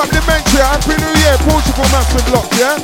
up Dementia, Happy New Year, Portugal massive lock, yeah?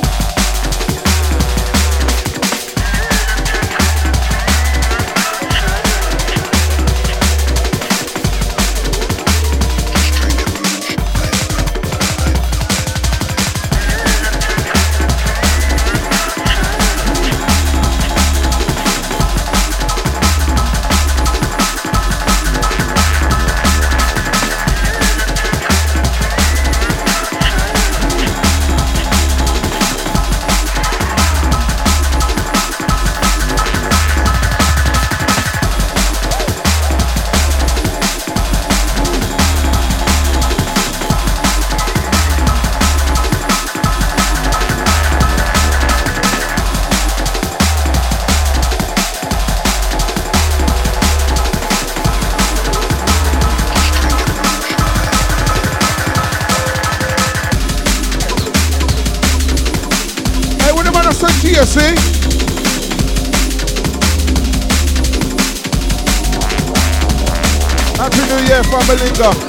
See? Happy New Year from Belinga.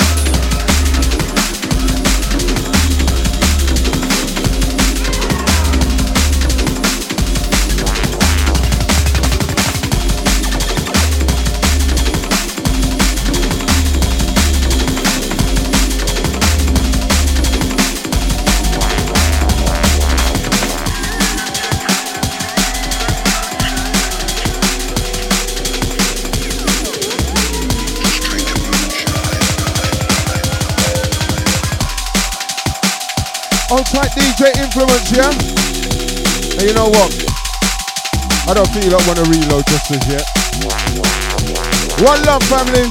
On-site DJ influence, yeah? And you know what? I don't think you don't want to reload just as yet. One love, family.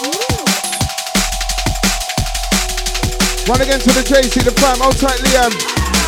One again to the JC, the fam, on-site Liam.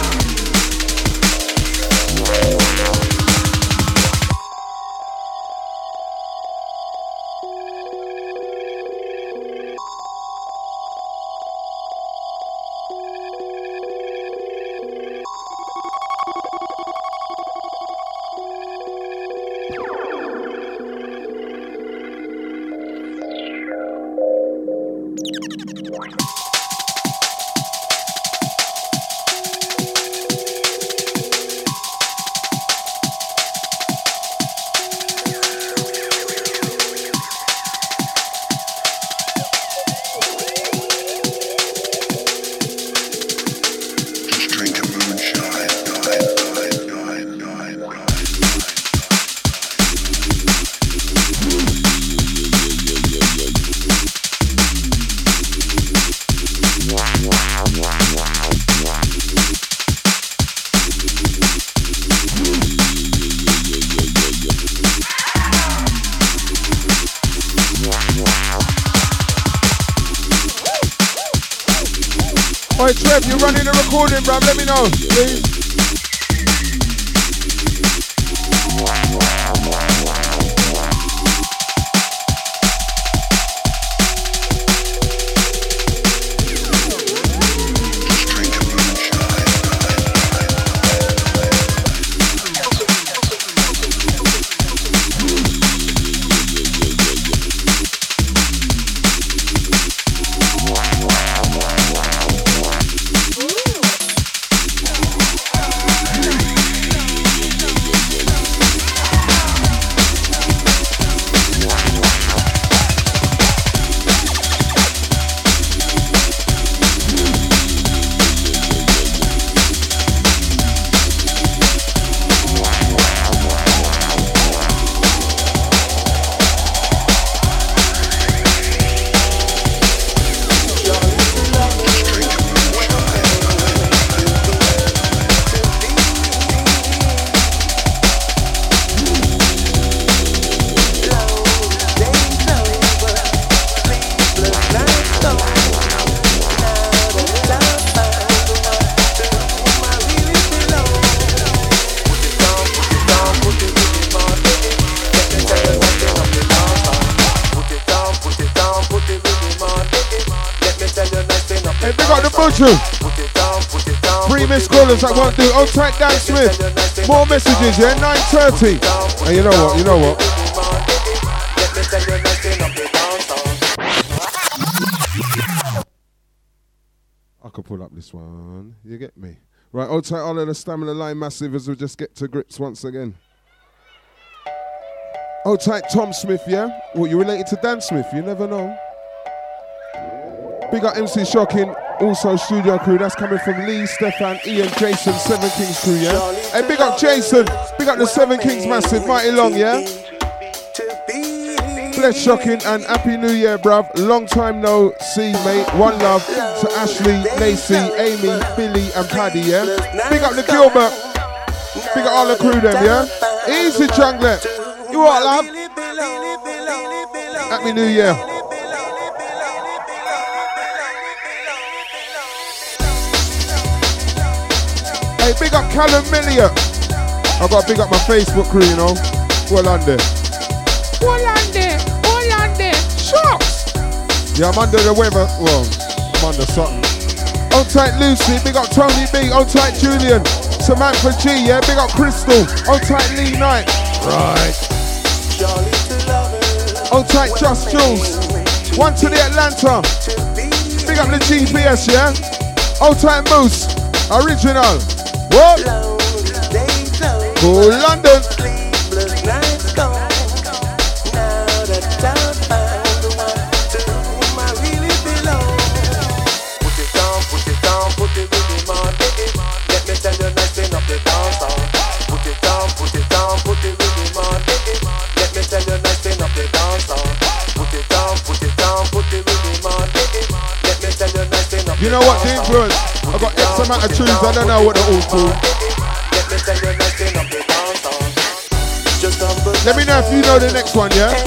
Oi Trev, you're running the recording, bruv, let me know, please. Three missed callers I won't do. On track Dan Smith. More messages, yeah? 9:30. And you know what? You know what? I could pull up this one. You get me? Right, hold tight all of the Stamina Line Massive as we just get to grips once again. Hold tight Tom Smith, yeah? What, you related to Dan Smith? You never know. Big up MC Shocking, also studio crew. That's coming from Lee, Stefan, Ian, Jason, Seven Kings crew, yeah? Hey, big up Jason. Big up the Seven Kings Massive. Mighty long, yeah? Bless Shocking and Happy New Year, bruv. Long time no see, mate. One love to Ashley, Lacey, Amy, Billy and Paddy, yeah? Big up the Gilbert. Big up all the crew them, yeah? Easy, Jungler. You what, love? Happy New Year. Hey, big up Callum Milliot. I got to big up my Facebook crew, you know. Well on there. Well on there. Well on there. Shucks. Yeah, I'm under the weather. Well, I'm under something. Hold tight Lucy. Big up Tony B. Hold tight Julian. Samantha G. Yeah, big up Crystal. Hold tight Lee Knight. Right. Hold tight Just Jules. One to the Atlanta. Big up the GPS, yeah? Hold tight Moose. Original. What? Go London. You know what the influence? I got X amount of tunes, I don't know what they're all called. Let me know if you know the next one, yeah?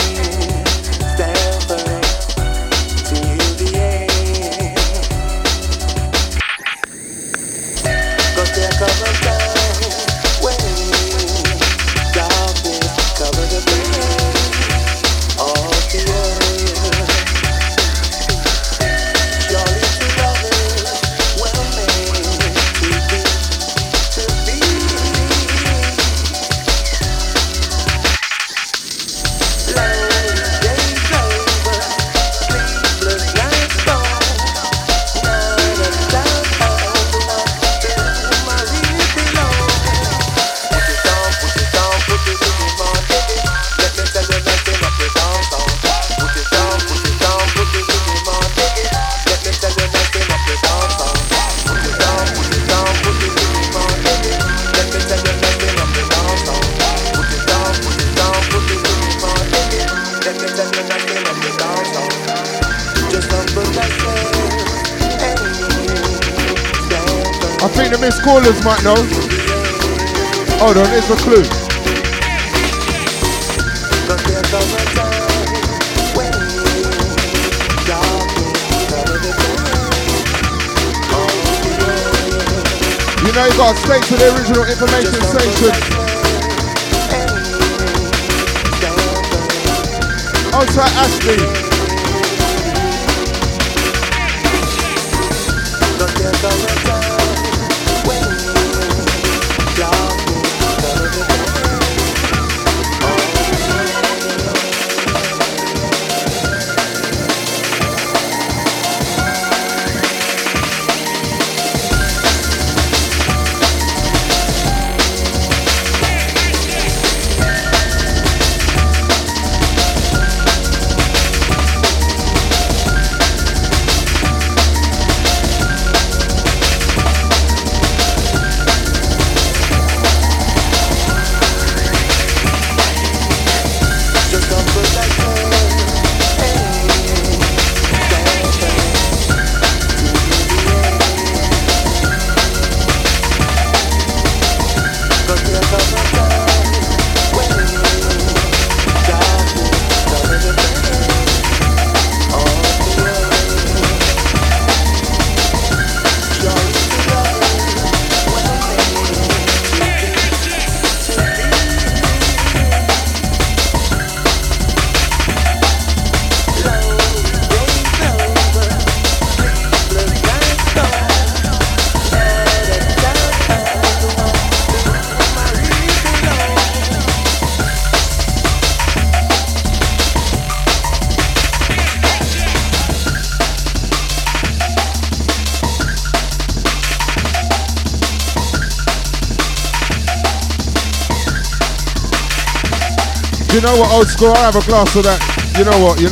I think the missed callers might know. Hold on, here's a clue. You know you gotta stay to the original information station. Outside Ashley. You know what, old school? I have a glass of that. You know what?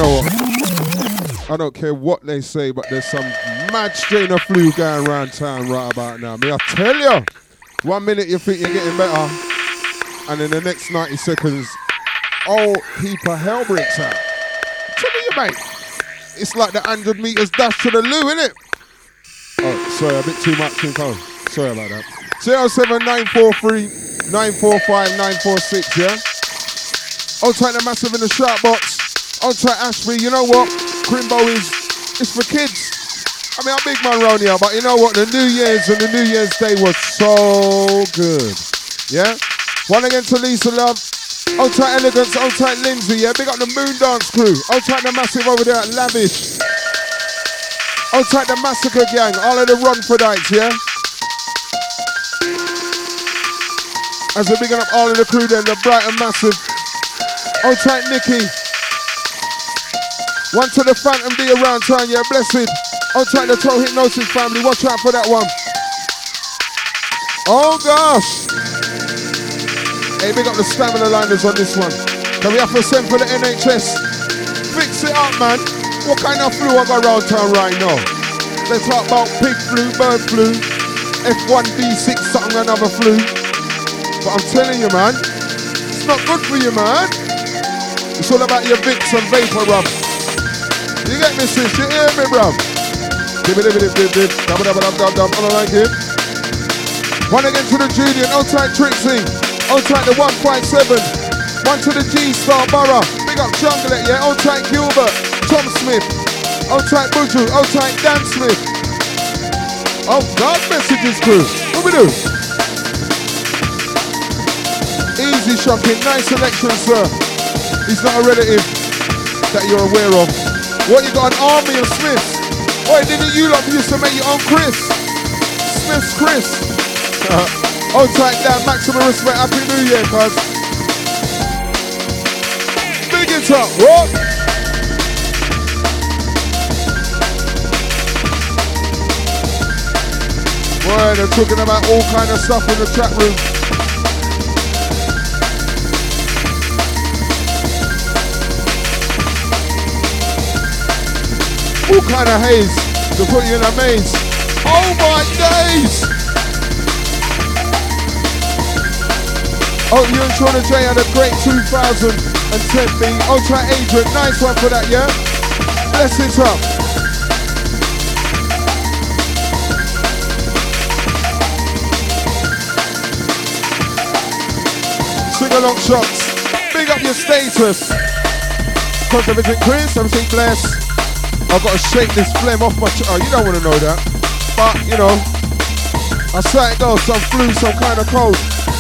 I don't care what they say, but there's some mad strain of flu going around town right about now. Me, I tell you, 1 minute you think you're getting better, and in the next 90 seconds, oh, heap of hell breaks out. Tell you, mate. It's like the 100 meters dash to the loo, innit? Oh, sorry, a bit too much in phone. Sorry about that. 07943 945 946, yeah? I'll take the massive in the shout box. I'll take Ashby. You know what? Crimbo it's for kids. I mean, I'm a big man round here, but you know what? The New Year's and the New Year's Day was so good. Yeah? One again to Lisa Love. I'll take Elegance. I'll take Lindsay, yeah? Big up the Moon Dance crew. I'll take the massive over there at Lavish. I'll take the Massacre gang. All of the Romfordites, yeah? As we're bigging up all of the crew then, the Brighton Massive. I'll take Nikki. One to the Phantom D around town, yeah, blessed. I'll take the Toe Hypnosis family, watch out for that one. Oh gosh. Hey, big up the stamina liners on this one. Can we have to send for the NHS? Fix it up, man. What kind of flu I got around town right now? They talk about pig flu, bird flu, F1B6, something another flu. But I'm telling you, man, it's not good for you, man. It's all about your Vicks and Vapor Rub. You get me, sis? You hear me, bruv? I don't like it. One again to the Julian. Outside Trixie. Outside the 157. One to the G-Star Borough. Big up Junglet, yeah? Outside Gilbert. Tom Smith. Outside Buju. Outside Dan Smith. Oh, God, messages crew. What we do? Easy shopping. Nice selection, sir. He's not a relative that you're aware of. What, you got an army of Smiths? Why didn't you lot used to make your own Chris? Smith's Chris. Hold tight down, maximum respect, Happy New Year, cuz. Big it up, what? Boy, they're talking about all kind of stuff in the chat room. All kind of haze to put you in a maze. Oh my days! Oh, you and Shauna J had a great 2010 thing. Ultra Adrian, nice one for that, yeah? Bless it up. Sing along shots. Big up your status. Conservative Chris, everything blessed. I've got to shake this phlegm off my oh, you don't want to know that. But, you know, I saw it go, some flu, some kind of cold.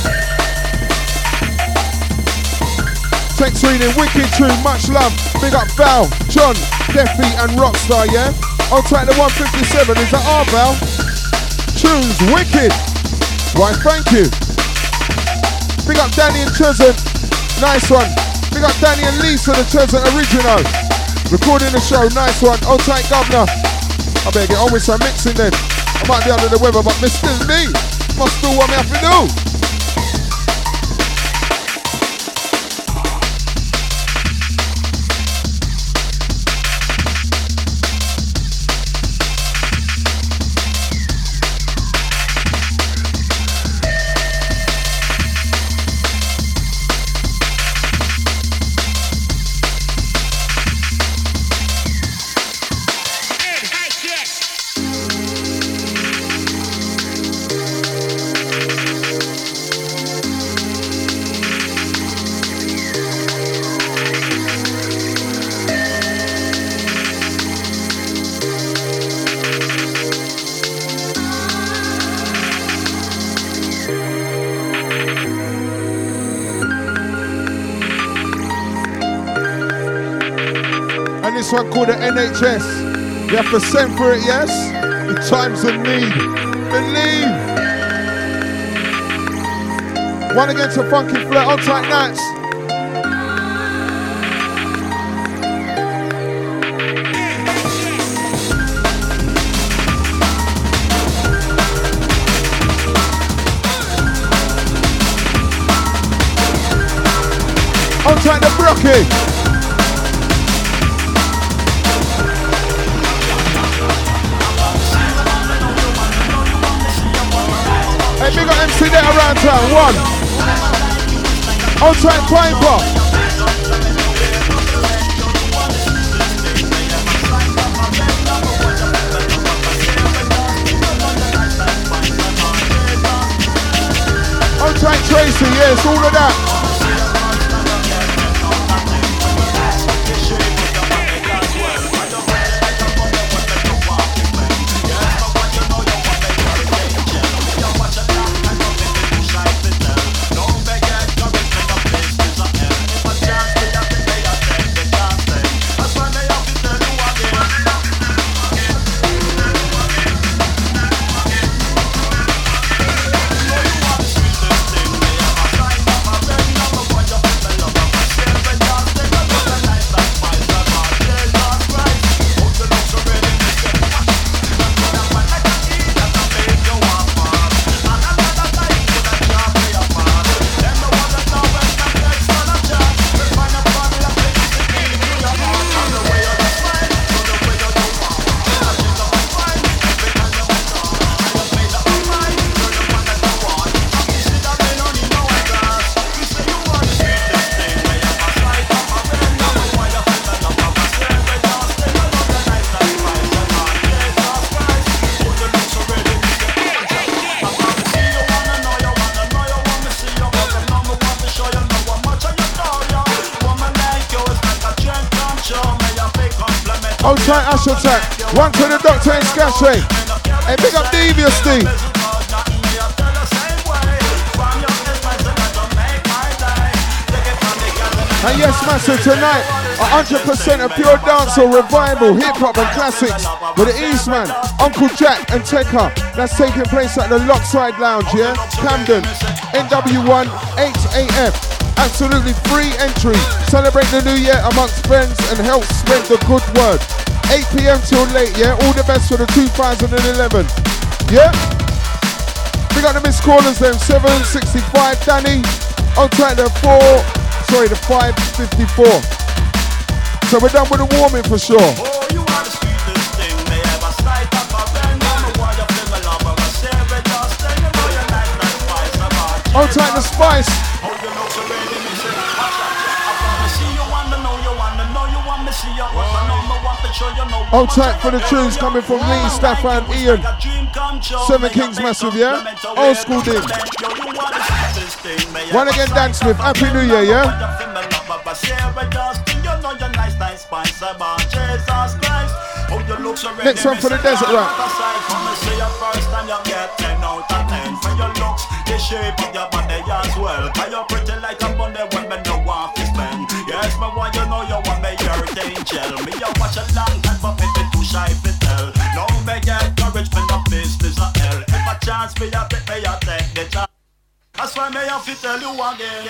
Text reading, wicked tune, much love. Big up Val, John, Deffy and Rockstar, yeah? I'll take the 157, is that our Val? Tunes, wicked. Why, thank you. Big up Danny and Chesant, nice one. Big up Danny and Lisa, the Chesant original. Recording the show, nice one. Old tight governor. I better get on with some mixing then. I might be under the weather, but it's still me. Must do what I have to do. This one called the NHS. You have to send for it, yes? The time's of need. Believe. One against a funky flirt, on tight nights. Outside the Brookie. Hey, big up MC there around town. One. Outside Piper. Outside Tracy, yes, all of that. Outside Ash Attack. One to the Doctor in Scatching. Hey, big up Devious D. And yes, massive, tonight 100% of pure dancehall revival, hip-hop and classics with the Eastman, Uncle Jack and Tekka. That's taking place at the Lockside Lounge, yeah? Camden, NW1, 8 AM. Absolutely free entry. Celebrate the new year amongst friends and help spread the good word. 8 PM till late, yeah? All the best for the 2011. Yeah? We got the missed callers then. 765 Danny. Outside the 554. So we're done with the warming for sure. Outside the Spice. Outside for the tunes coming from me, Staffan, Ian. Seven Kings massive, yeah? Old school din. One again, Dan Smith. Happy New Year, yeah? Next one for the desert rap. Yes, my one, you know you want me your angel. Me, you watch a long time, but it too shy to tell. No, me get courage, me no business of hell. If a chance me, I take the chance. That's why me have to tell you again.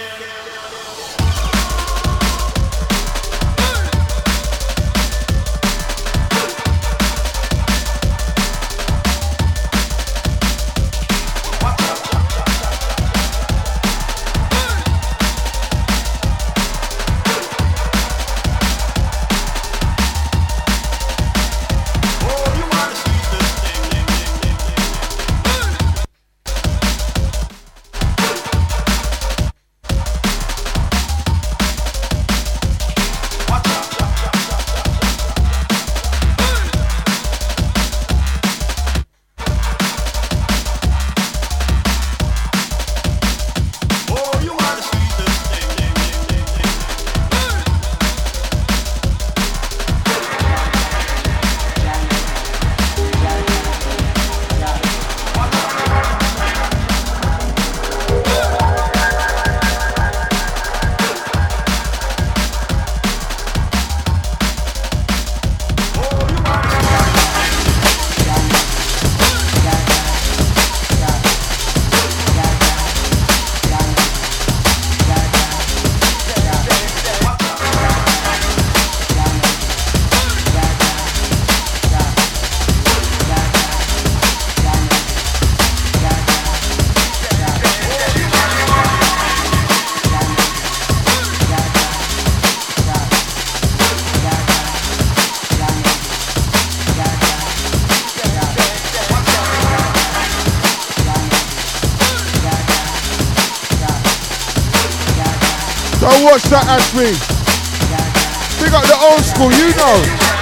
Oh, watch that, Ashley. Big up the old school, you know.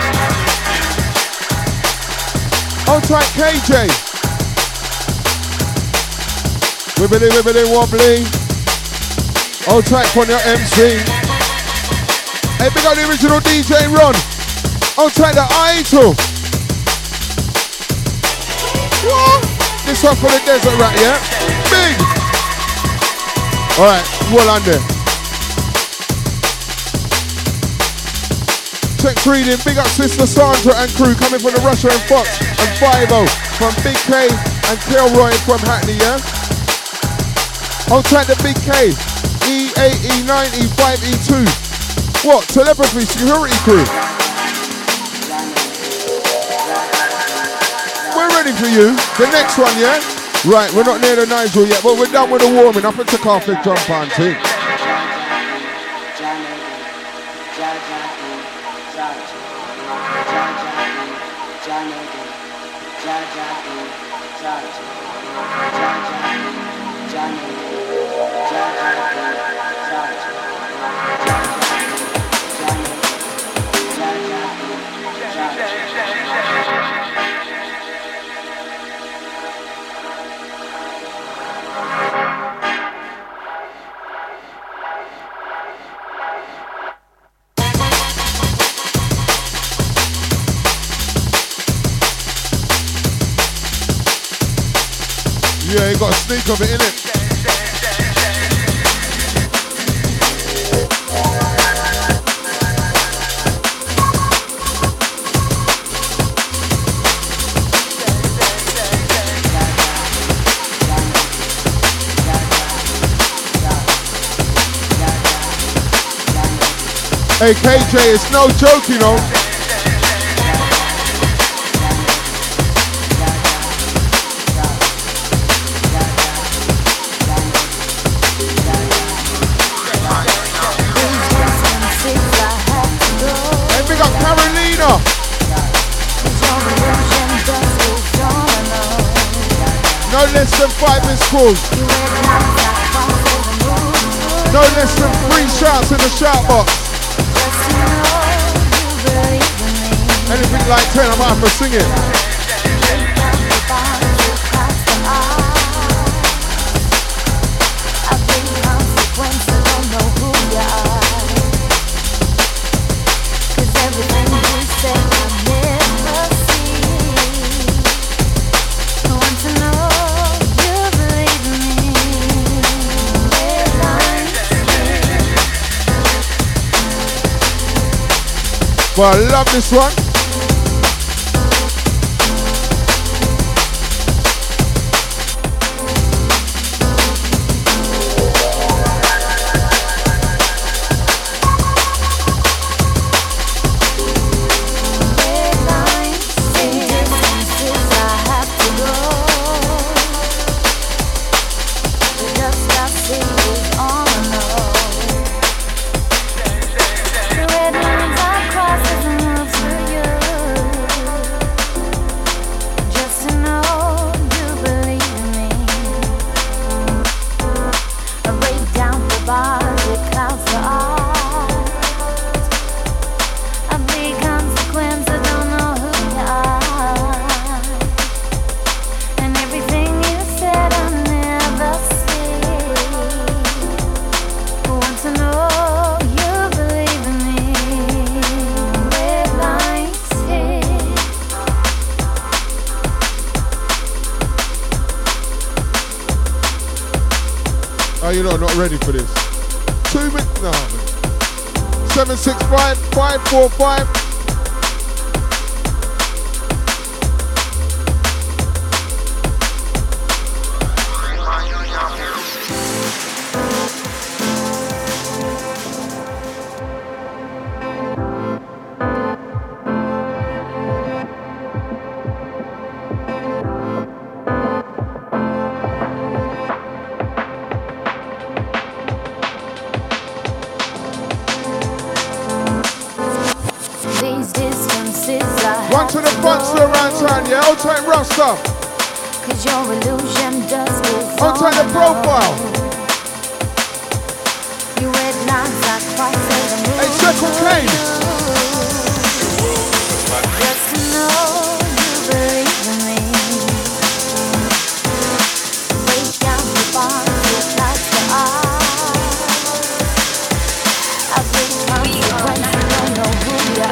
Hold tight, KJ. Wibbly, wibbly, wobbly. Hold tight on your MC. Hey, big up the original DJ Ron. Hold tight the idol. What? This one for the desert rat, yeah? Big. Alright, well under. Check reading, big up Sister Sandra and crew coming from the Russia and Fox and 5-0 from Big K and Kilroy from Hackney, yeah? Hold tight the Big K, E8, E9, E5, E2. What? Telepathy security crew. We're ready for you. The next one, yeah? Right, we're not near the Nigel yet, but we're done with the warming up and took off the jump on thing. Yeah, you got a sneak of it, innit? Hey KJ, it's no joke, you know. No less than 5 missed calls. No less than 3 shouts in the shout box. Anything like 10, I might have to sing it. Well, I love this one. Oh, you're not ready for this. 2 minutes, no. 765 545. To the front, to around town, yeah. Hold tight, rough stuff. Cause your illusion does hold tight the profile. You red Hey, Circle Kane. Just to know you believe in me. Break down the bonds that touch the heart. A big consequence, you don't know who you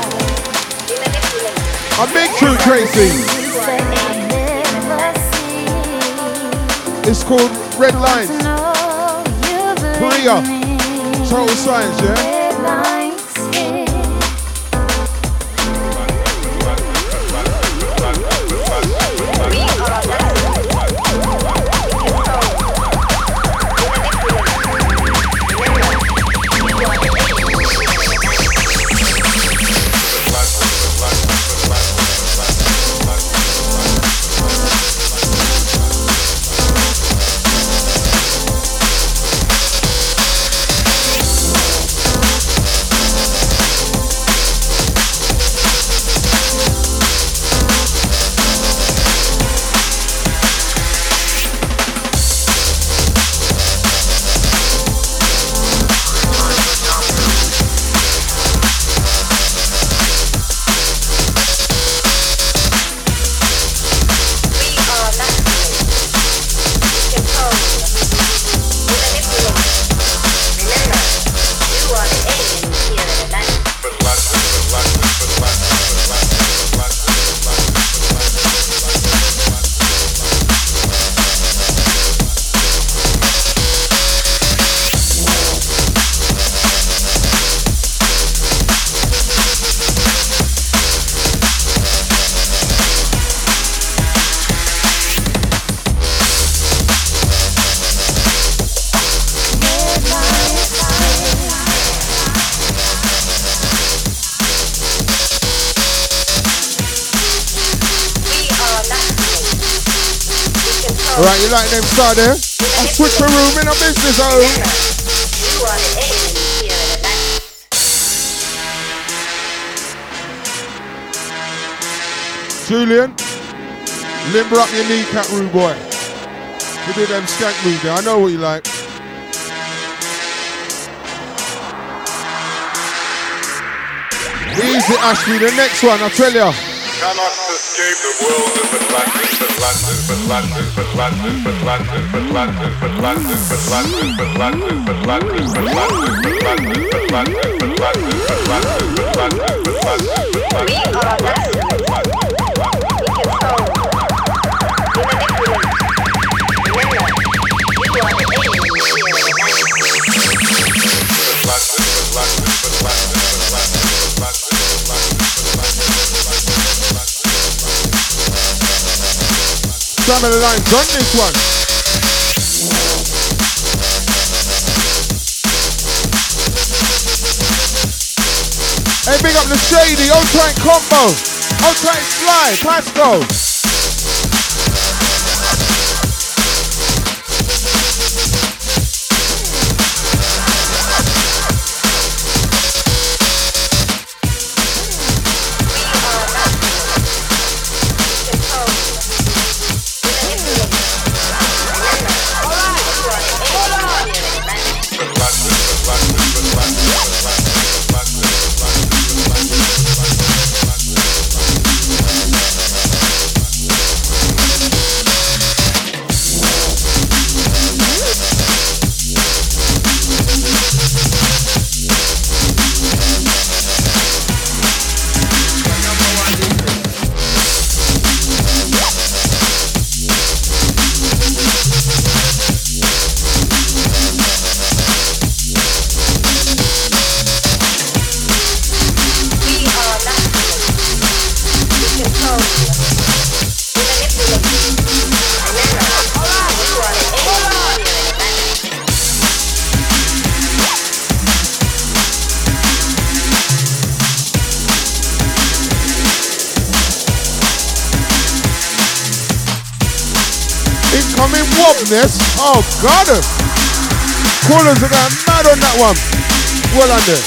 are. A big true Tracy. It's called Red Lines. Korea. Total Science, yeah? Alright, you like them start there? I switch the room in a business home. Julian, limber up your kneecap, rude boy. You do them skank moves there, I know what you like. Easy, Ashley, the next one, I tell ya. Cannot escape the world of Atlantis, Atlantis, Atlantis, Atlantis, Atlantis, Atlantis, Atlantis, Atlantis, Atlantis, Atlantis, Atlantis, Atlantis, Atlantis, Atlantis, Atlantis, Some of the lines on this one. Hey, big up the Shady, Outright Combo, Outright Fly, Pasco. Wobness. Oh God! Callers are going mad on that one. Well under.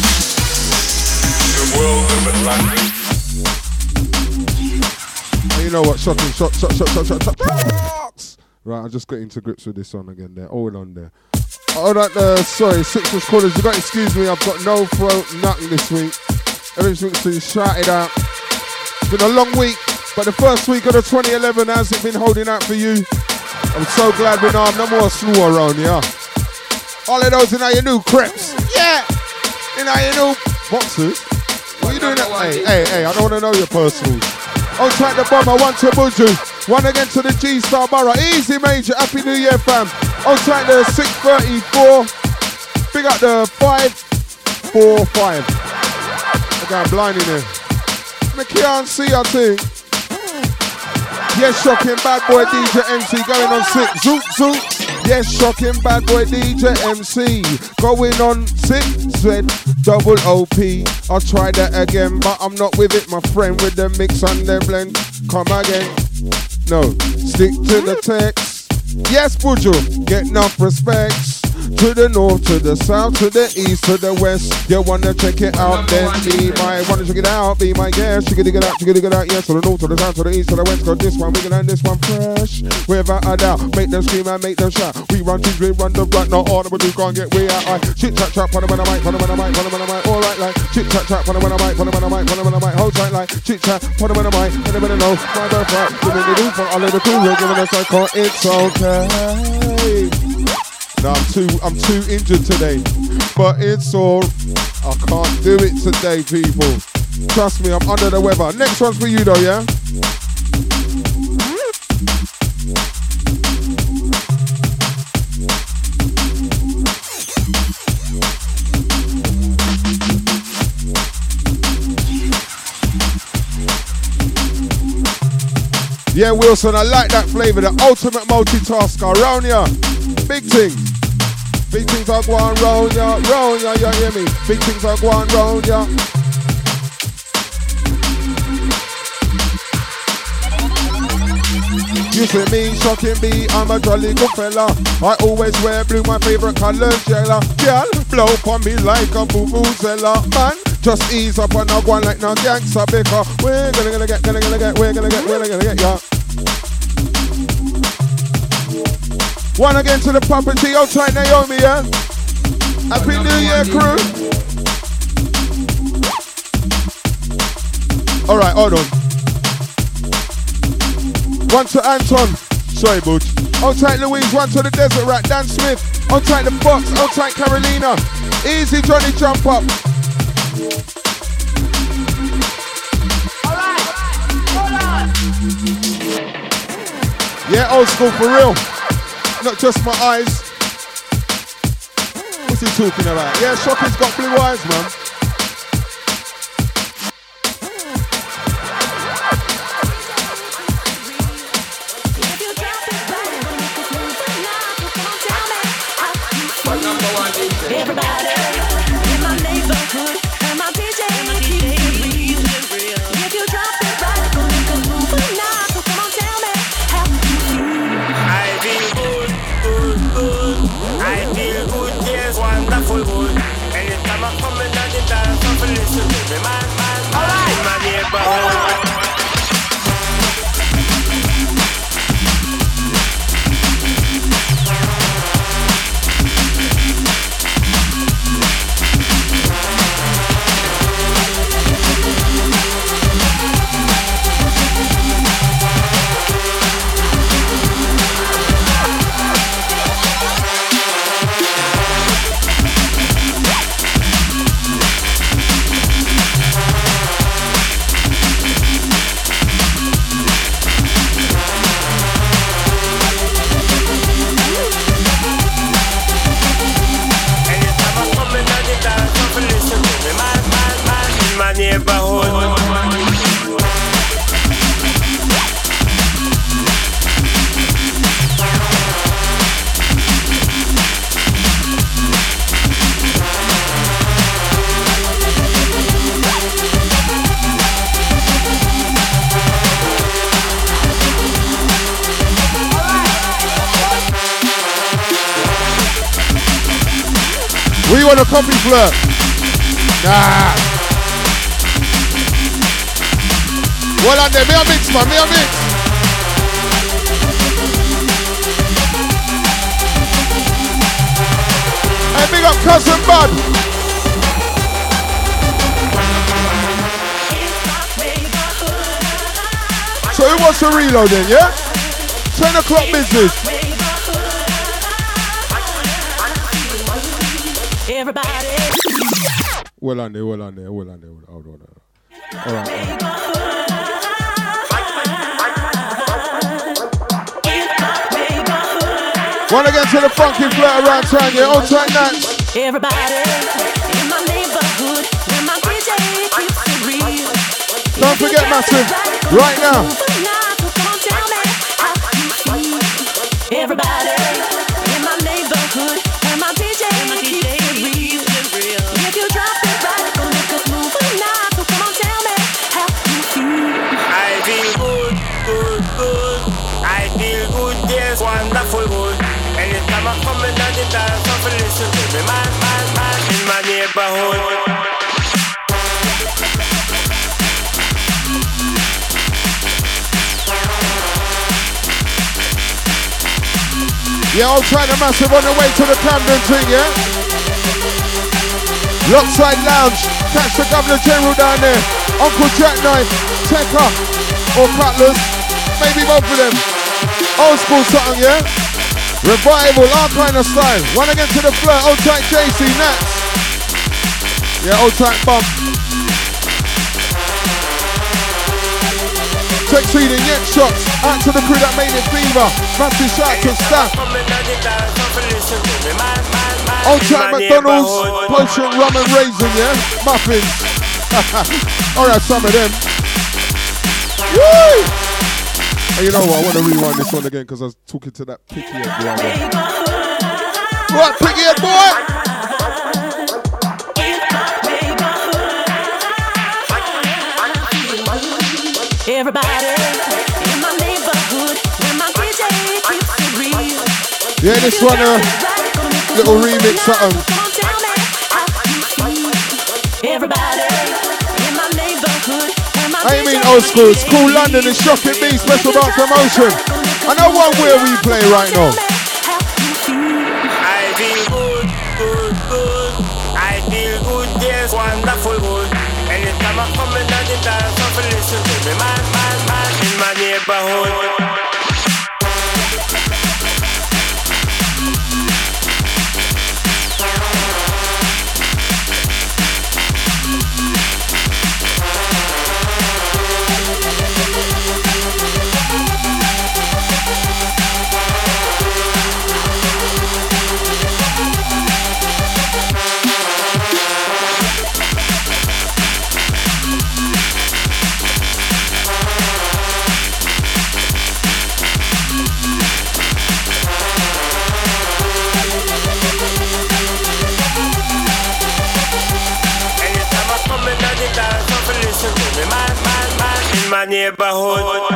the world of Atlantis. You know what? Shocking. Shocks. Right, I just got into grips with this one again there. All on there. Sorry, Sixers Corners. You got to excuse me. I've got no throat, nothing this week. Everything's been shouted out. It's been a long week, but the first week of the 2011 hasn't been holding out for you. I'm so glad we're not no more slew around here. All of those in your new crepes. Yeah. In your new boxes. What are you doing? Hey, I don't want to know your personals. Outside the bomber, one to Buju. One again to the G-Star Borough. Easy, Major. Happy New Year, fam. Outside the 634. Big up the 545. Okay, I'm blind in here. I can't see, I think. Yes, shocking bad boy DJ MC going on 6. Zoop, zoop. Yes, shocking bad boy DJ MC going on 6. Z-double-O-P. I'll try that again, but I'm not with it, my friend, with the mix and the blend. Come again. No, stick to the text. Yes, Buju, get enough respects. To the north, to the south, to the east, to the west. You wanna check it out, then be my. Wanna check it out, be my guest. Check it out, yes. To the north, to the south, to the east, to the west. Got this one wicked and this one fresh. Without a doubt, make them scream and make them shout. We run to dream, run the right, no order, but you can't get way out. Chit chat chat, put them on the mic, put them on the mic, put them on the mic. All right, like chit chat chat, put them on the mic, put them on the mic, put them on the mic. Hold tight, like chit chat, put them on the mic. Anybody know? My bad right, giving the do for all of the crew, we're giving us a call. It's okay. No, I'm too injured today, but it's all. I can't do it today, people. Trust me, I'm under the weather. Next one's for you, though, yeah. Yeah, Wilson, I like that flavor. The ultimate multitasker around ya. Big thing. Big things are going round ya, you hear me? Big things are going round ya. You see me, shocking me, I'm a jolly good fella. I always wear blue, my favorite color's yellow. Girl, blow upon me like a boo-boo-zella. Man, just ease up and not go on like no gangster bicker. We're gonna get ya. One again to the property, outside Naomi, yeah? Happy New Year, crew. Alright, hold on. One to Anton. Sorry, Butch. Outside Louise, one to the Desert Rat, Dan Smith. Outside the Box, outside Carolina. Easy, Johnny, jump up. Alright, hold on. Yeah, old school for real. Not just my eyes. What's he talking about? Yeah, Shocking's got blue eyes, man. Everybody in my neighborhood and my DJ. If you drop it right, go make a move now. So come on, tell me how you feel. I feel good. I feel good, yes, wonderful good. Anytime I come in at the dance, I'm listen to me, man, in my neighborhood. You want a coffee flirt? Nah. Well on there, me a mix, man, me a mix. Hey, big up Cousin Bud. So who wants to reload then, yeah? 10 o'clock business. Everybody. Well on there. Hold on. All right. One again to the funky flirt around town, yeah, old time nights. Everybody in my neighborhood, when my DJ keeps it real. Don't forget, Massive, right now. Everybody in my neighborhood, when my DJ keeps it real. If you drop it right, gonna make us move now. So come on, tell me how you feel. I feel good. I feel good, yes, wonderful good. Anytime I come in the dance, I feel listen to me, man, in my neighborhood. Yeah, old time the Massive on the way to the Camden thing, yeah? Lockside Lounge, catch the Governor General down there. Uncle Jackknife, Tekka, or Cutlass, maybe both of them. Old school something, yeah? Revival, all kind of style. One again to the flirt, old tight JC, Nats. Yeah, old tight bump. Tech feeding, yet shots. Out to the crew that made it fever. Massive shout to staff. Old tight McDonald's, potion, rum and raisin, yeah? Muffins. Alright, some of them. Woo! Hey, you know what? I want to rewind this one again because I was talking to that picky head boy. What, picky head boy? Everybody in my neighborhood, when my DJ keeps it real. Yeah, this one, little remix something. Everybody in my neighborhood, when my I mean old school, it's cool London, it's Shocking Me, Special Dance Promotion. I know one where we play right now. I feel good. I feel good, yes, wonderful good. Anytime I come in the dance, I feel listen to me, man, in my neighborhood. In my neighborhood.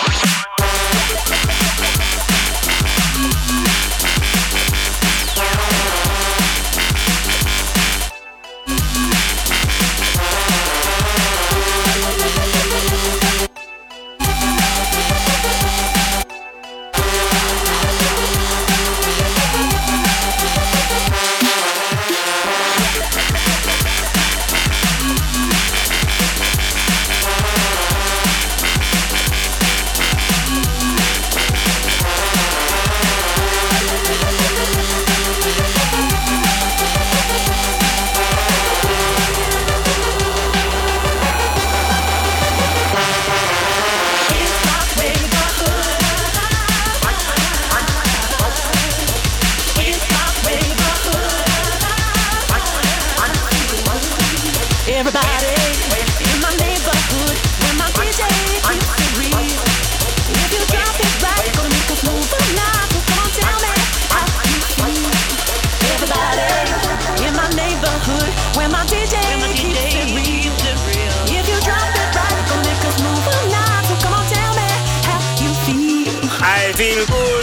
Everybody in my neighborhood, when my DJ keeps it real. If you drop it right, gonna make us move now. So come on, tell me how you feel. Everybody in my neighborhood, when my DJ keeps it real. If you drop it right, gonna make us move now. So come on, tell me how you feel. I feel good.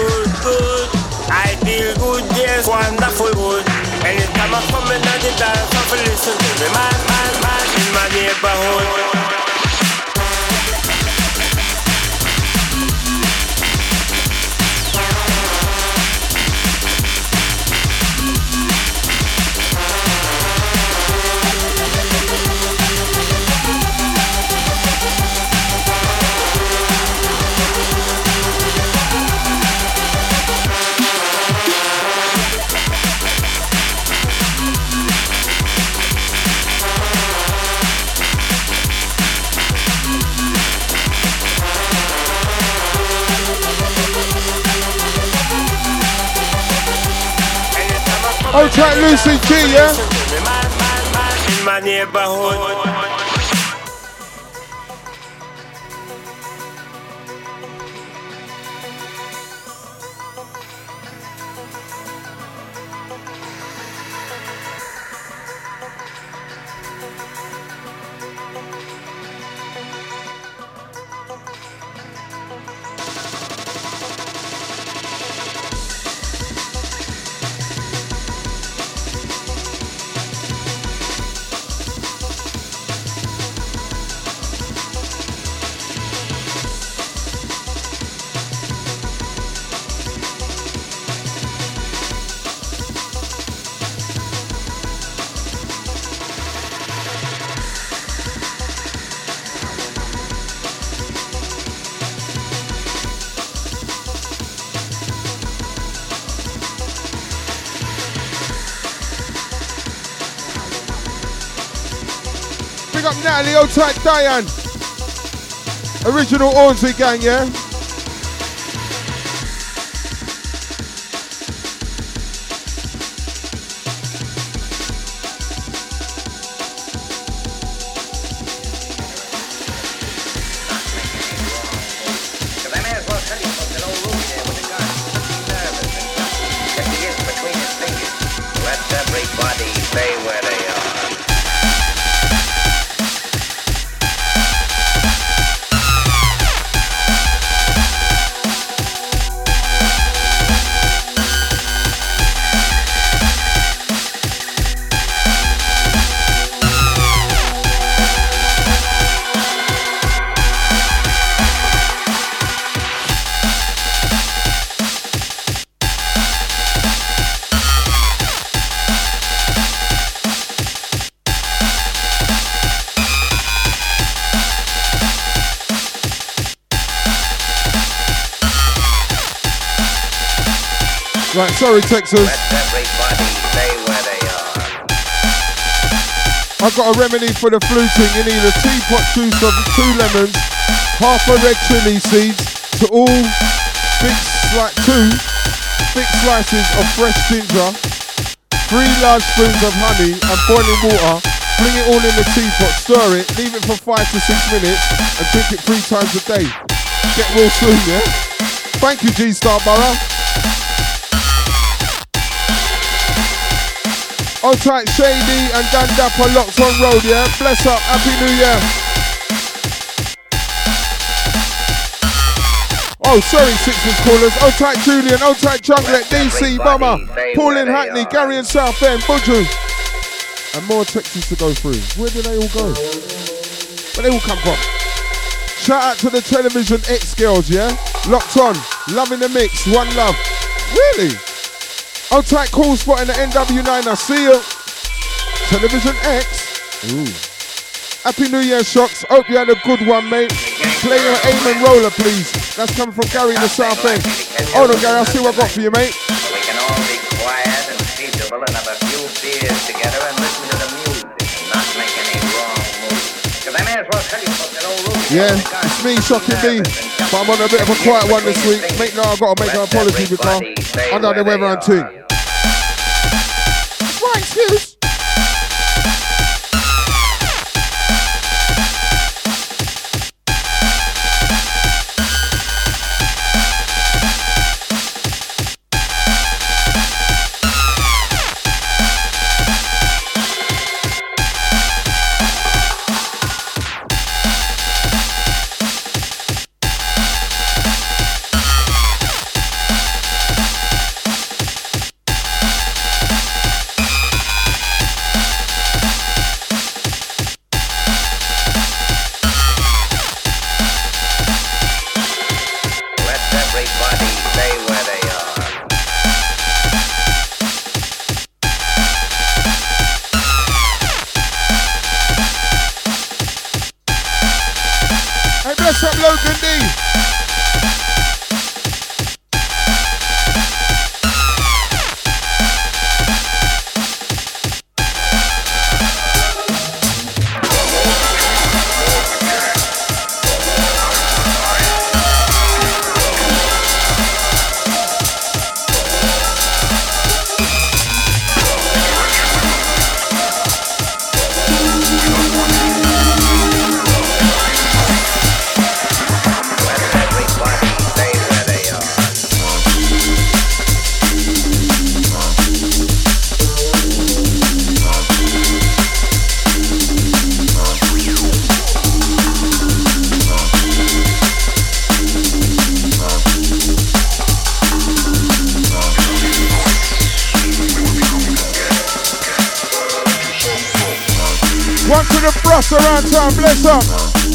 I feel good, yes, wonderful good. Anytime I come in the dance, I feel listen to me, man, in my neighborhood. Old tight Lucy G, yeah? In my neighborhood. Big up Natalie, old tight Diane. Original Ornsey gang, yeah? Right, sorry Texas. Let everybody stay where they are. I've got a remedy for the fluting. You need a teapot juice of 2 lemons, half a red chili seeds, to all two big slices of fresh ginger, 3 large spoons of honey and boiling water. Fling it all in the teapot, stir it, leave it for 5 to 6 minutes and drink it 3 times a day. Get real soon, yeah? Thank you, G-Star Borough. Old tight Shady and Dan Dapper locked on road, yeah? Bless up, Happy New Year. Oh, sorry, Sixers callers. Old tight Julian, old tight Chocolate, DC, Bummer, Pauline Hackney, Gary and Southend, Budju. And more Texas to go through. Where do they all go? Where they all come from? Shout out to the Television X girls, yeah? Locked on, loving the mix, one love. Really? Old tight Cool Spot in the NW9, I see you. Television X. Ooh. Happy New Year, Shocks. Hope you had a good one, mate. Play your aim and roller, please. That's coming from Gary in the South End. Hold on, Gary, I'll see what I've got for you, mate. We can all be quiet and peaceable and have a few beers together and listen to the music and not make any wrong moves. Because I may as well tell you about that old rule. Yeah, it's me, Shocking B. But I'm on a bit of a quiet one this week. Mate, no, I've got to make an apology because I'm under the weather and ting. That's my excuse. round town, bless up.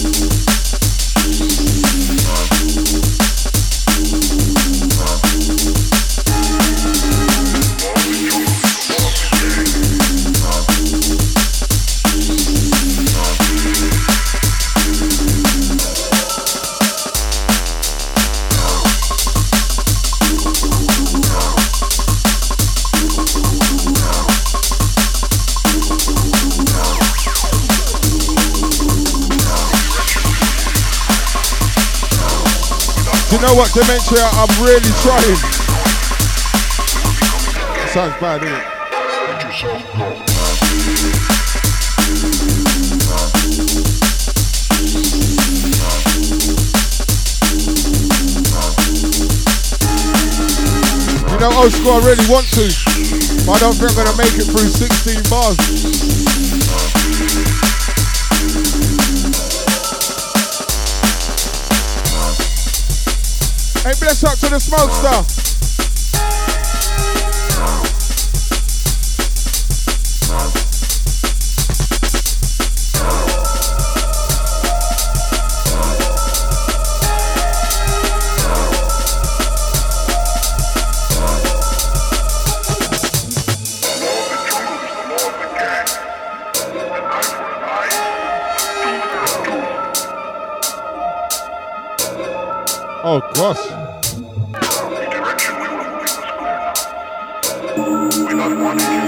You know what, Dementia, I'm really trying. Sounds bad, innit? You know, old school, I really want to, but I don't think I'm gonna make it through 16 bars. Hey, bless up to the smoke star. Oh gosh. The direction we were moving was clear now. We're not wanting you.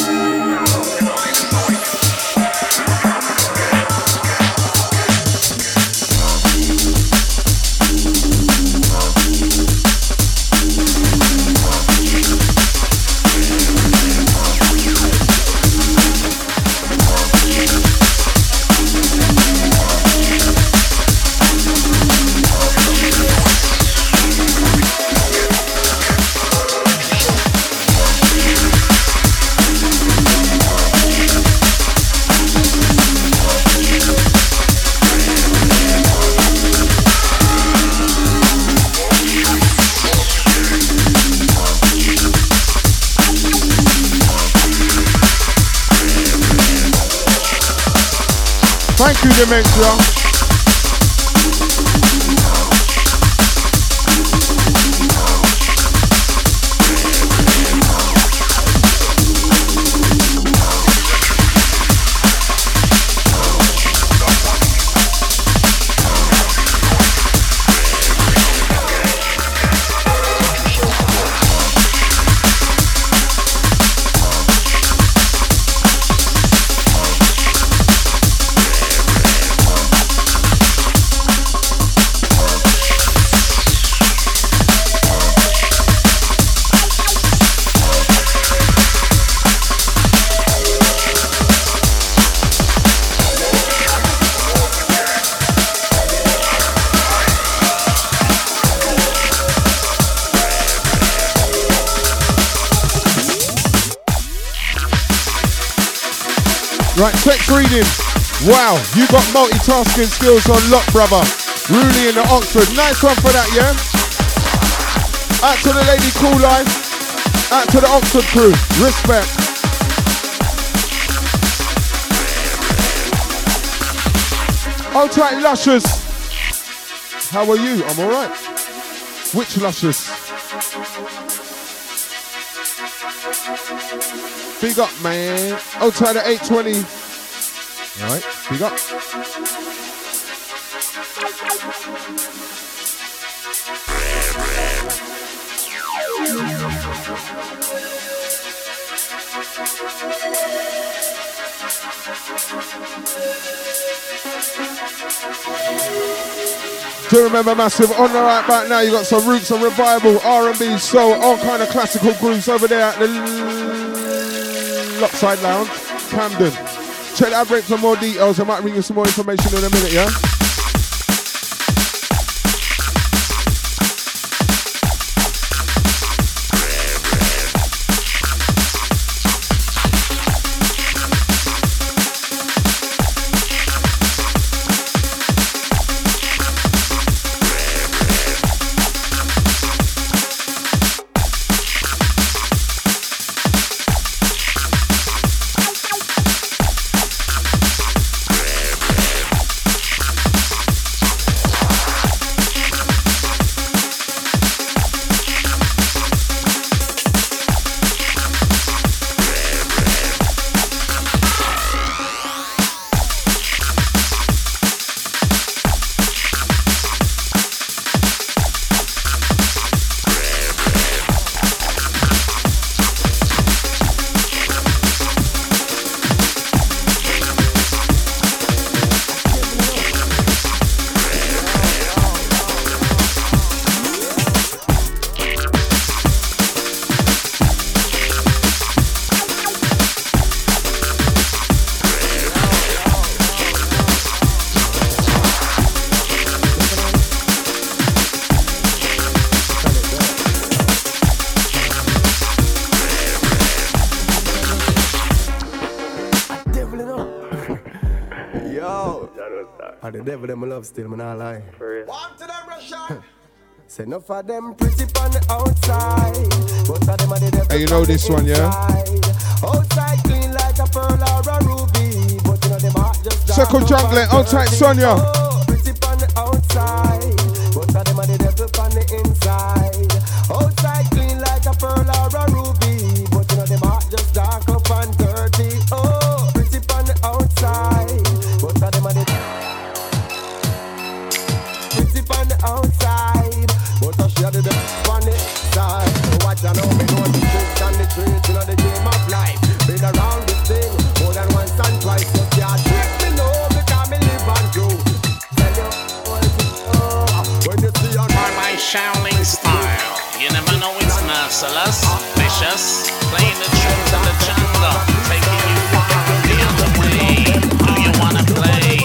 Thank you, Dementia. Right, text reading. Wow, you got multitasking skills on lock, brother. Rooney in the Oxford. Nice one for that, yeah? Out to the lady Cool Life. Out to the Oxford crew. Respect. Hold tight, Luscious. How are you? I'm alright. Which Luscious? Big up, man. Hold tight at 820. Alright, big up. Do you remember Massive? On the right back now, you got some Roots and Revival, R&B, soul, all kind of classical grooves over there at the Lockside Lounge, Camden. Check that break for more details. I might bring you some more information in a minute, yeah? devil them love still, man, I lie. For real. Walk to them, Russian. Say enough of them pretty on the outside, but of them are the devil. Hey, you know this one, yeah? Outside clean like a pearl or a ruby, but you know them heart just Circle Jungle, outside Sonia. Pretty on the outside, but of them are the devil on the inside. Outside clean like a pearl or a ruby, but you know them heart just dark up and dirty. Oh, pretty on the outside, but of them are the pretty on the outside, but I share the on the side. So watch I know me know the tricks and the tricks, you know the game of life. Been around this thing more than once and twice, so can't trick me no, because me live and grow. Tell you when you see on my Shaolin style, you never know it's merciless, vicious, playing the tunes in the jungle, taking you far the other way. Do you wanna play?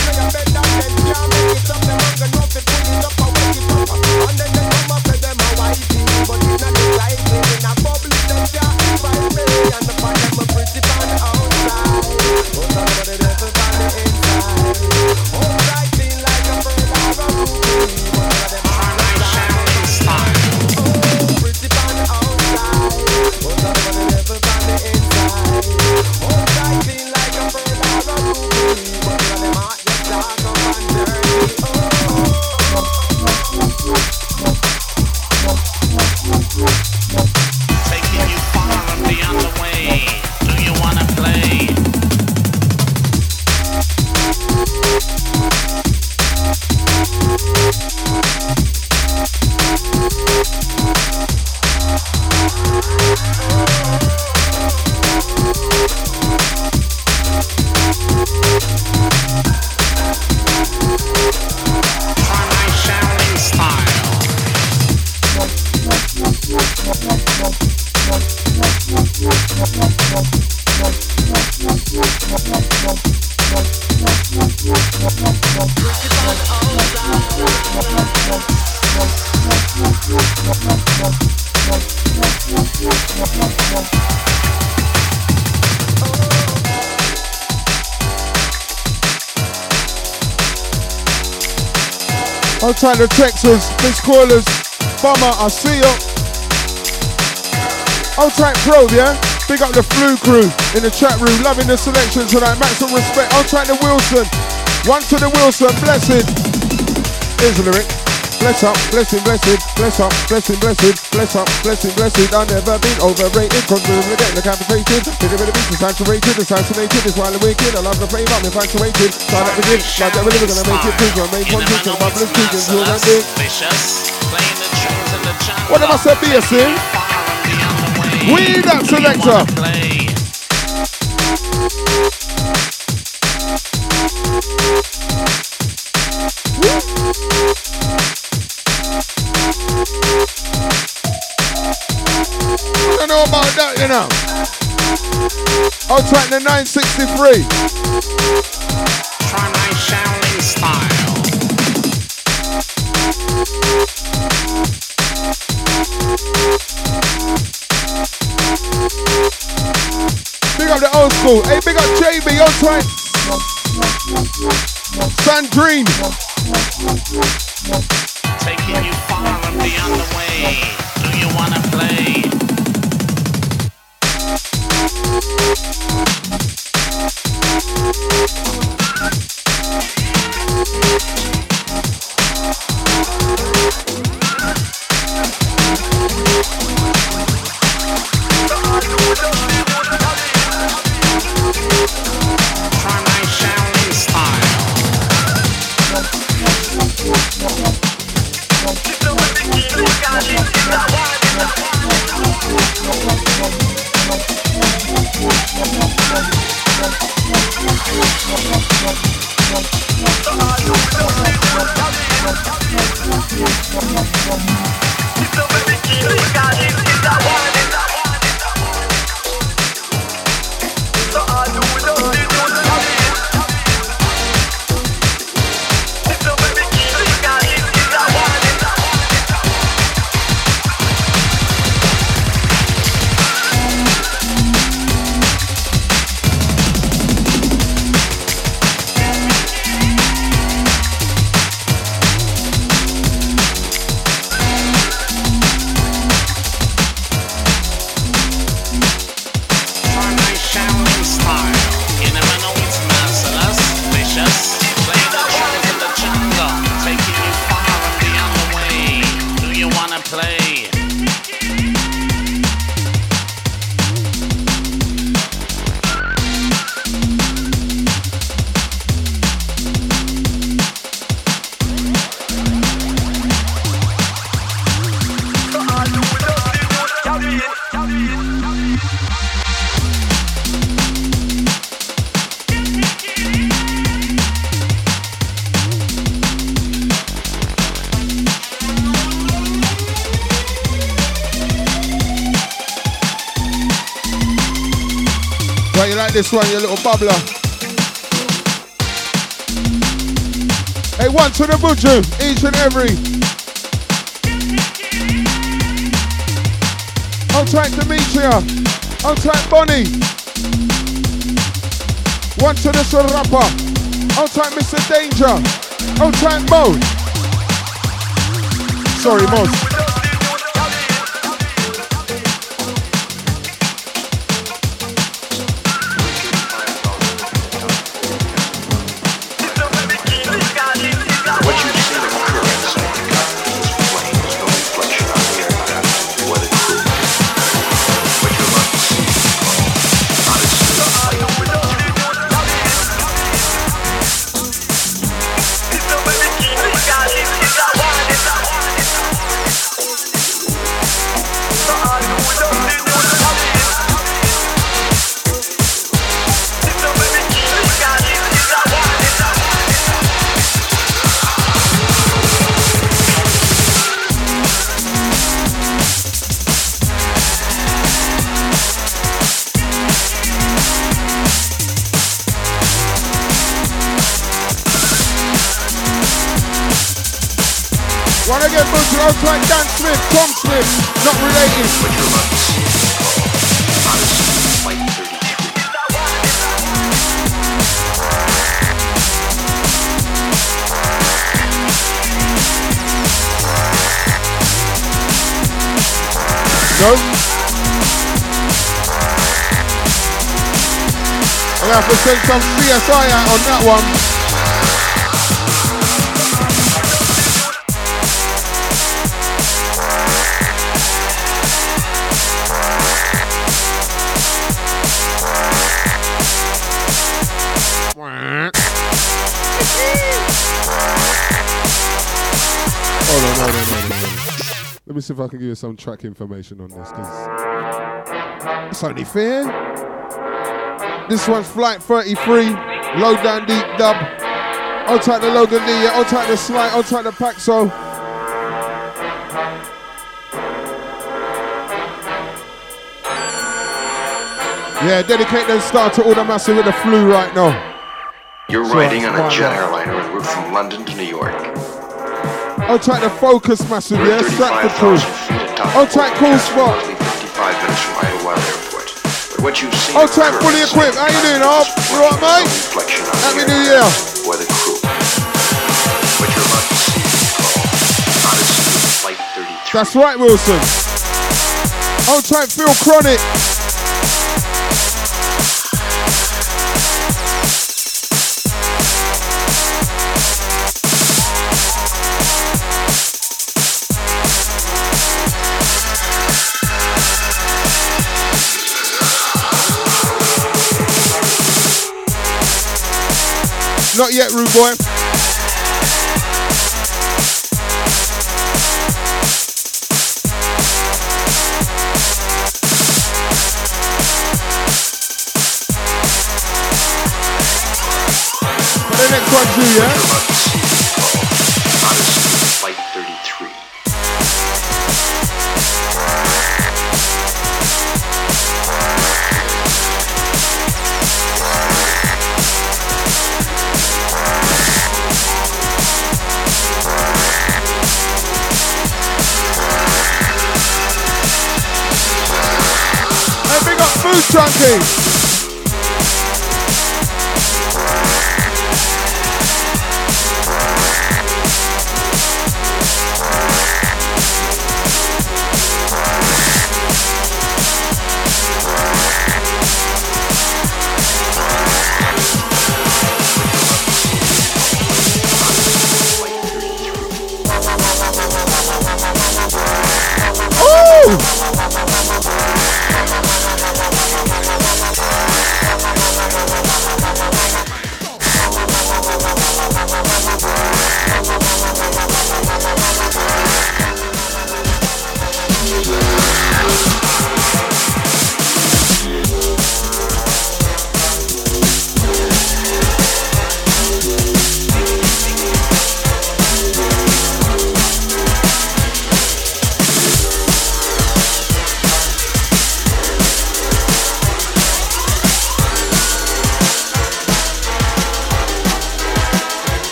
Taking you far and beyond the way. Do you wanna play? Try my Shaolin style. Outside the Texas, Miss Callers, Bomber, I see you. Outside Probe, yeah? Big up the Flu crew in the chat room, loving the selection tonight. Maximum respect. Outside the Wilson, one to the Wilson, blessed. Here's the lyric. Bless up, blessing, blessed, bless up, blessing, blessed, bless up, blessing, blessed. I've never been overrated, constantly getting decapitated. Bit of beats saturated, assassinated, it's while I'm wicked. I love the flame, I'm infatuated. Start at the begin, like that really gonna make it big. My main content to the public speaking, you're that big. What am I said, BSC? We that selector. I don't know about that, you know. I'll track the 963. Try my Shaolin style. Big up the old school. Hey, big up JB, on track. Sandrine. Taking you far and beyond the way. Do you wanna play? Try my Shaolin style. like this one, you little bubbler. Hey, one to the Buju, each and every. Hold tight, Demetria. Hold tight, Bonnie. One to the Rapper. Hold tight, Mr. Danger. Hold tight, Mo. Sorry, Mo. Wanna get moved to out like Dan Smith, Tom Smith, not related. No. I have to send some CSI out on that one. Hold on. Let me see if I can give you some track information on this, because it's only fair. This one's Flight 33, Low Down Deep Dub. I'll take the Logan Lee, I'll take the Slight, I'll take the Paxo. Yeah, dedicate them start to all the massive with the flu right now. You're riding on a jet airliner en route from London to New York. I'll take the Focus massive, yeah, Stratford crew. I'll take Cool Spot. 55 minutes from Idlewild Airport. But what you've seen I'll take fully equipped. How you doing, Arp? You alright, mate? Happy New Year. Or the crew. What you're about to see is called Odyssey Flight 33. That's right, Wilson. I'll take Phil Chronic. Not yet, rude boy. For the next one too, yeah? Odyssey Flight 33. Food Junkie.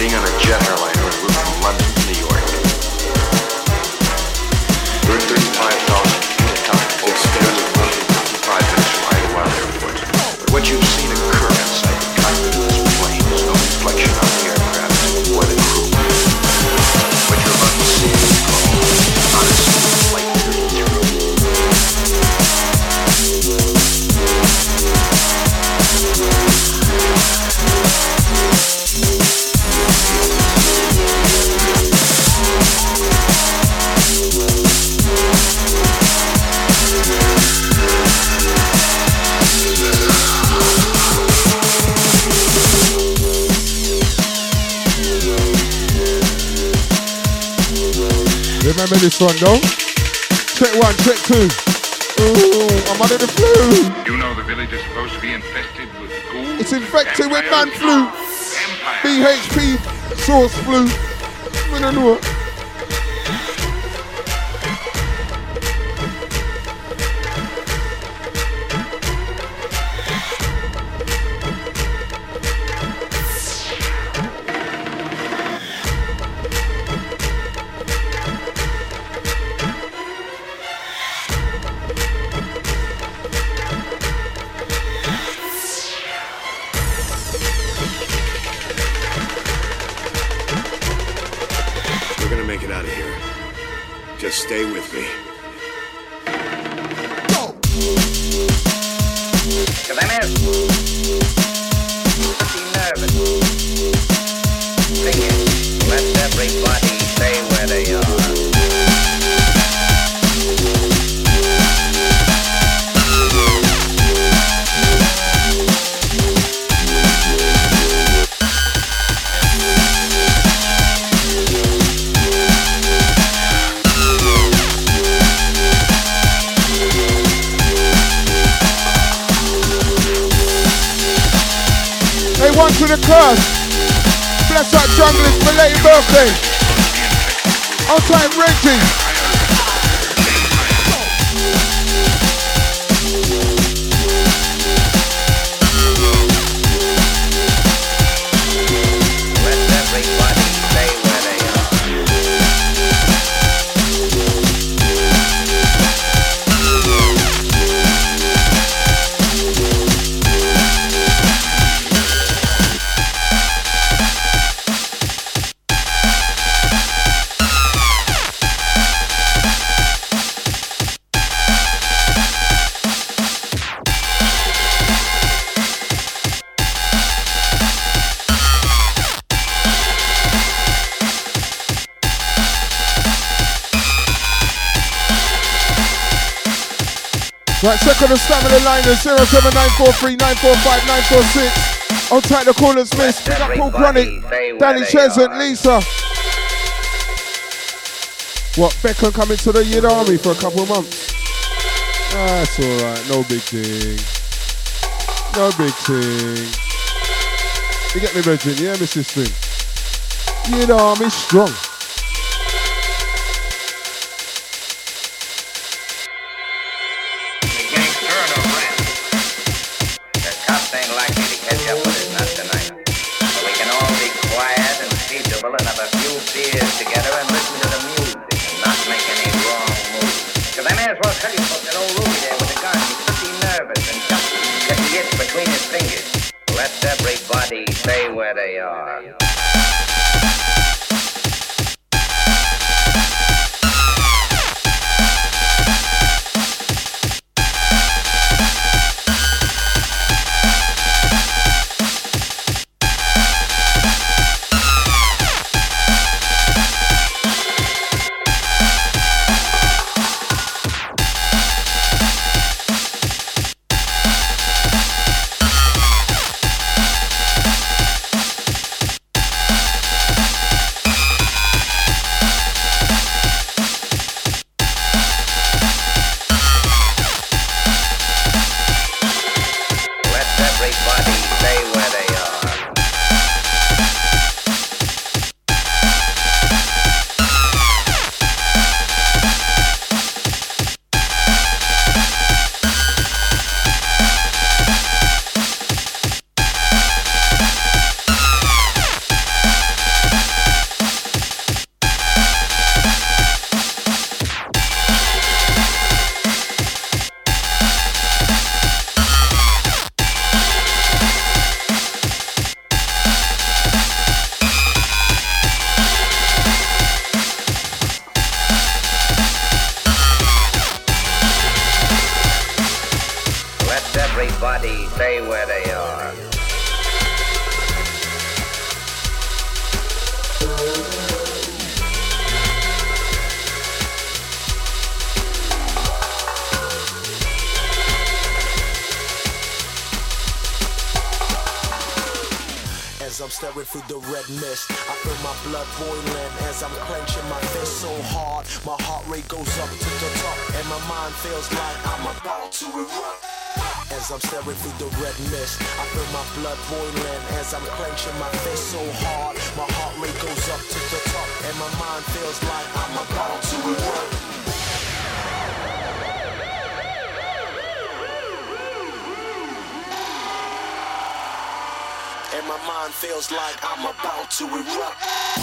being on a jet airliner en route from London to New York. We're at 35,000 feet at time. It stands at roughly 55 minutes from Idlewild Airport. But what you've seen occur inside the cockpit of this plane is no reflection on the aircraft or the crew. What you're about to see is called Odyssey Flight 33. Remember this one, though? Check 1, check 2. Ooh, I'm under the flu. You know the village is supposed to be infested with ghouls. It's infected with man flu. BHP, source flu. I don't know. Stay with me. Go! Cause I'm pretty nervous. Sing it. Let everybody stay where they are. One to the curse. Bless up junglers, belated birthday. On time, Reggie. Right, second of stamina line is 07943 945 946. On tight the callers miss. Big up Paul Chronic, Danny Chesant, Lisa. What, Beckham coming to the Yid Army for a couple of months? That's alright, no big thing. No big thing. You get me, Reggie? Yeah, Mrs. Thing. Yid Army strong. And have a few beers together and listen to the music and not make any wrong moves. Because I may as well tell you about that old Ruby there with the gun. He's pretty nervous and just get the itch between his fingers. Let everybody stay where they are. I'm staring through the red mist. I feel my blood boiling as I'm clenching my fist so hard. My heart rate goes up to the top, and my mind feels like I'm about to erupt. As I'm staring through the red mist, I feel my blood boiling as I'm clenching my fist so hard. My heart rate goes up to the top, and my mind feels like I'm about to erupt. And my mind feels like I'm about to erupt.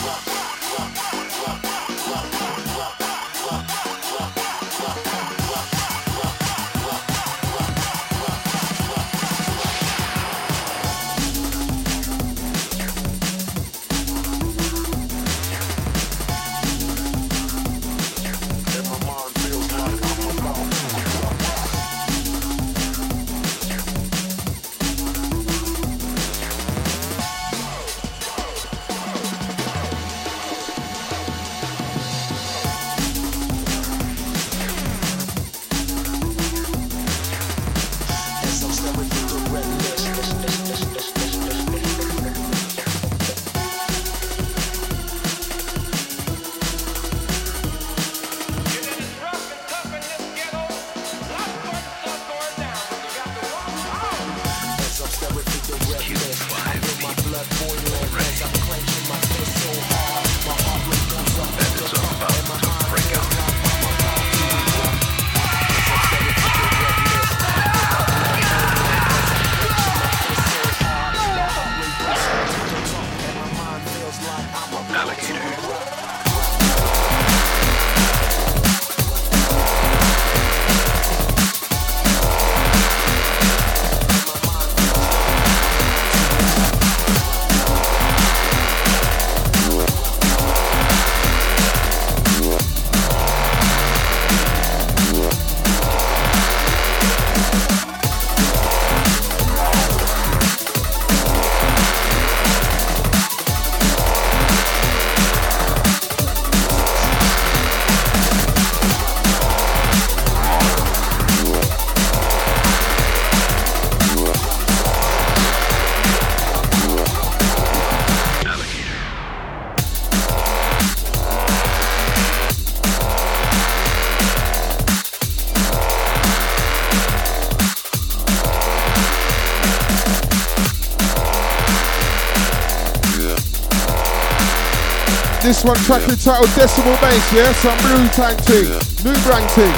This one track entitled Decimal Bass, yeah? Some blue tank thing, new brand thing.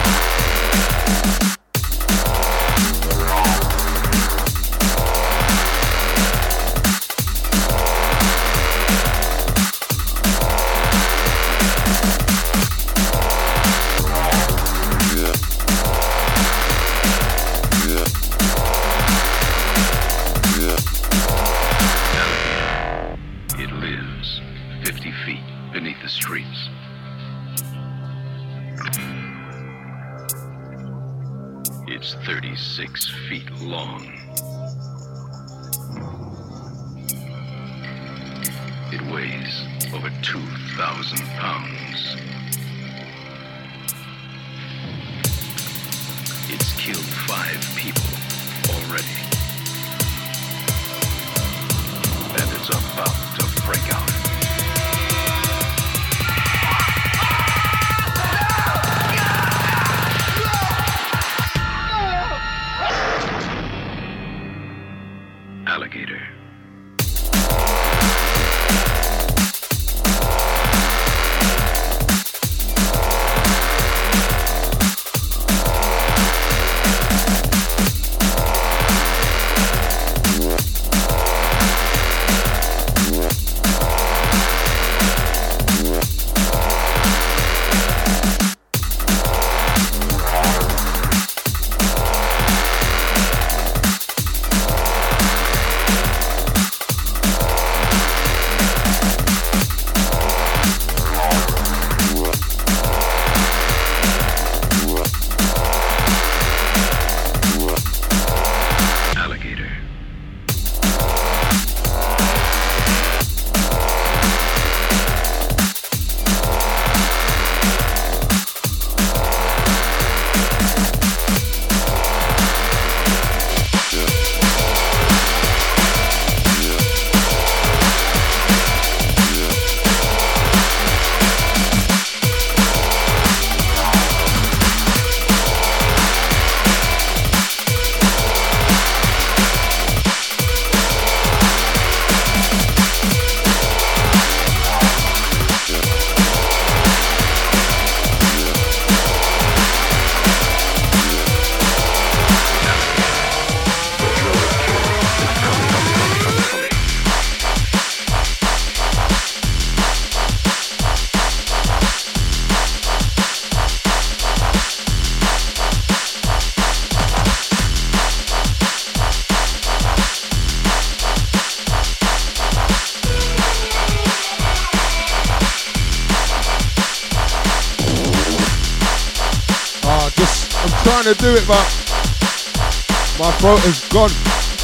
It's 36 feet long. It weighs over 2,000 pounds. It's killed 5 people already. And it's about to break out. Alligator. trying to do it, but my throat is gone.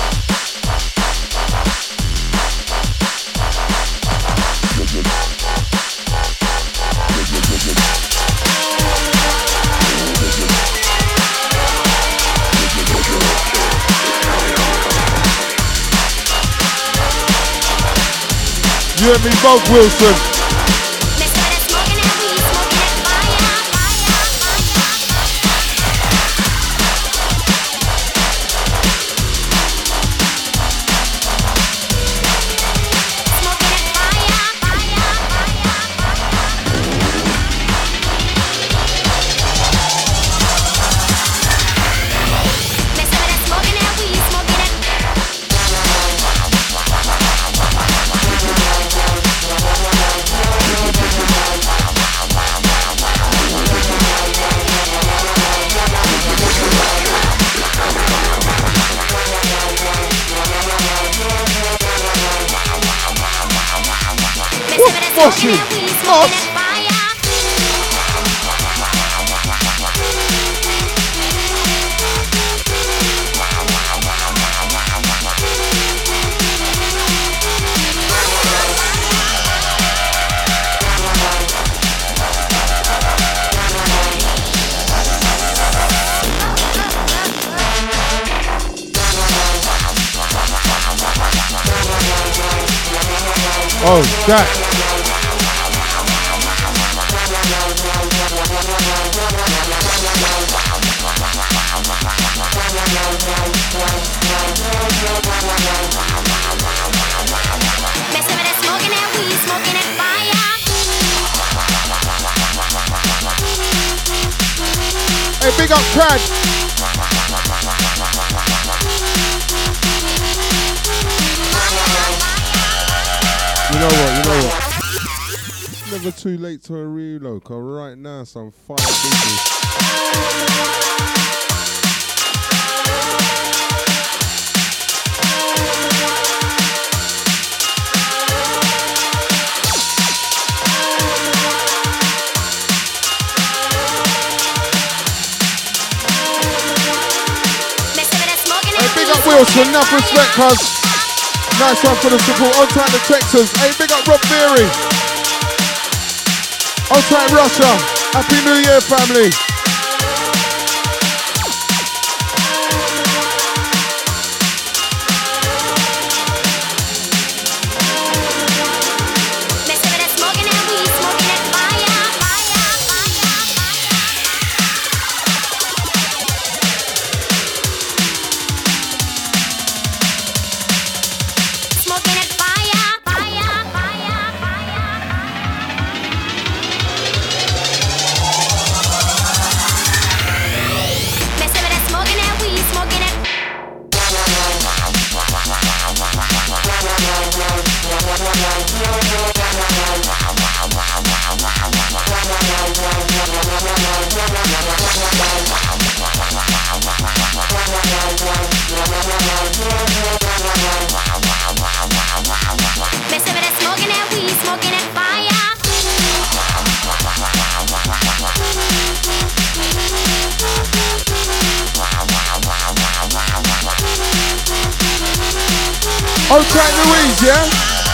You and me both, Wilson. Mossy, Moss. Oh, that. Hey, big up Crad. You know what? Never too late to a reload, cause right now some fire business. Hey, big up Wilson, enough respect, cuz. Nice one for the support. On time to Texas. Hey, big up Rob Beery. On time Russia. Happy New Year, family. Old tight Louise, yeah?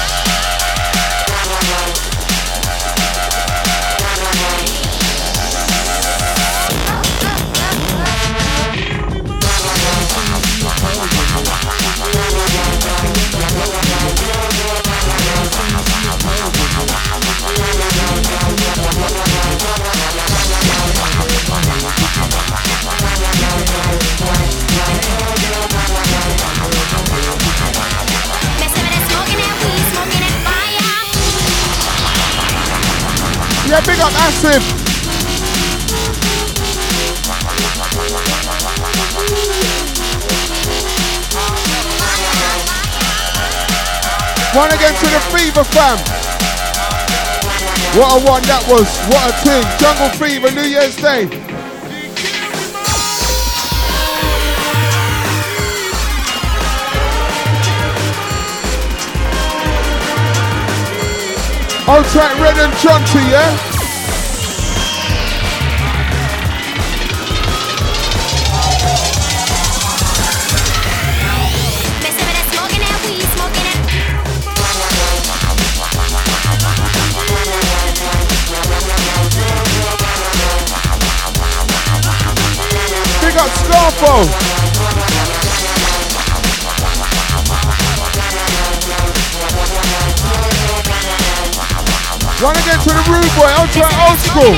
Yeah, big up Acid. One again to the Fever fam. What a one that was. What a thing. Jungle Fever, New Year's Day. Old track Red and Chunty, yeah? info. Wanna get to the rude boy, ultra old school.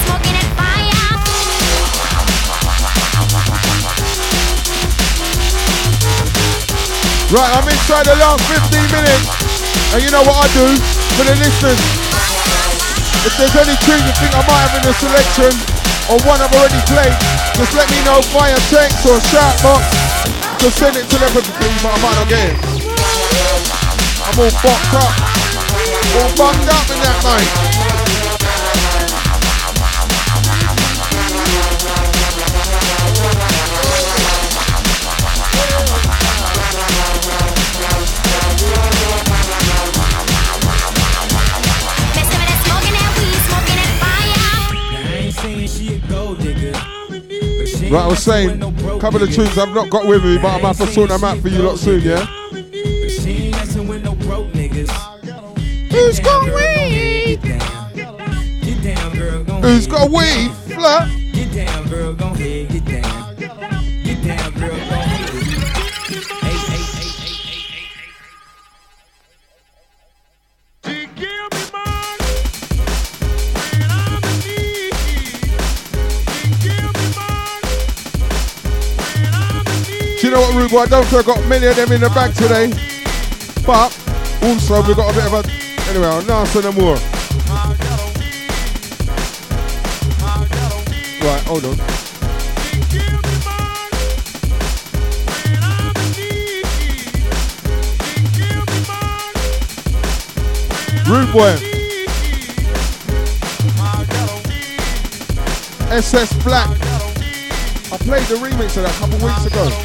Right, I'm inside the last 15 minutes. And you know what I do for the listeners? If there's any tune you think I might have in the selection, or one I've already played, just let me know via text or shout box. Just send it telepathically, but I might not get it. I'm all fucked up. All bummed up in that night. Right, I was saying, a couple of tunes I've not got with me, but I'm going to sort them out for you lot soon, yeah? Who's got weed? Who's got weed? Flirt? Get down, girl, go ahead, get down. Get down, girl, go ahead. Do you know what, Rude Boy? I don't think I got many of them in the bag today. But also we've got a bit of a... Anyway, I'll now send them more. Right, hold on. Rude Boy. SS Black. I played the remix of that a couple weeks ago.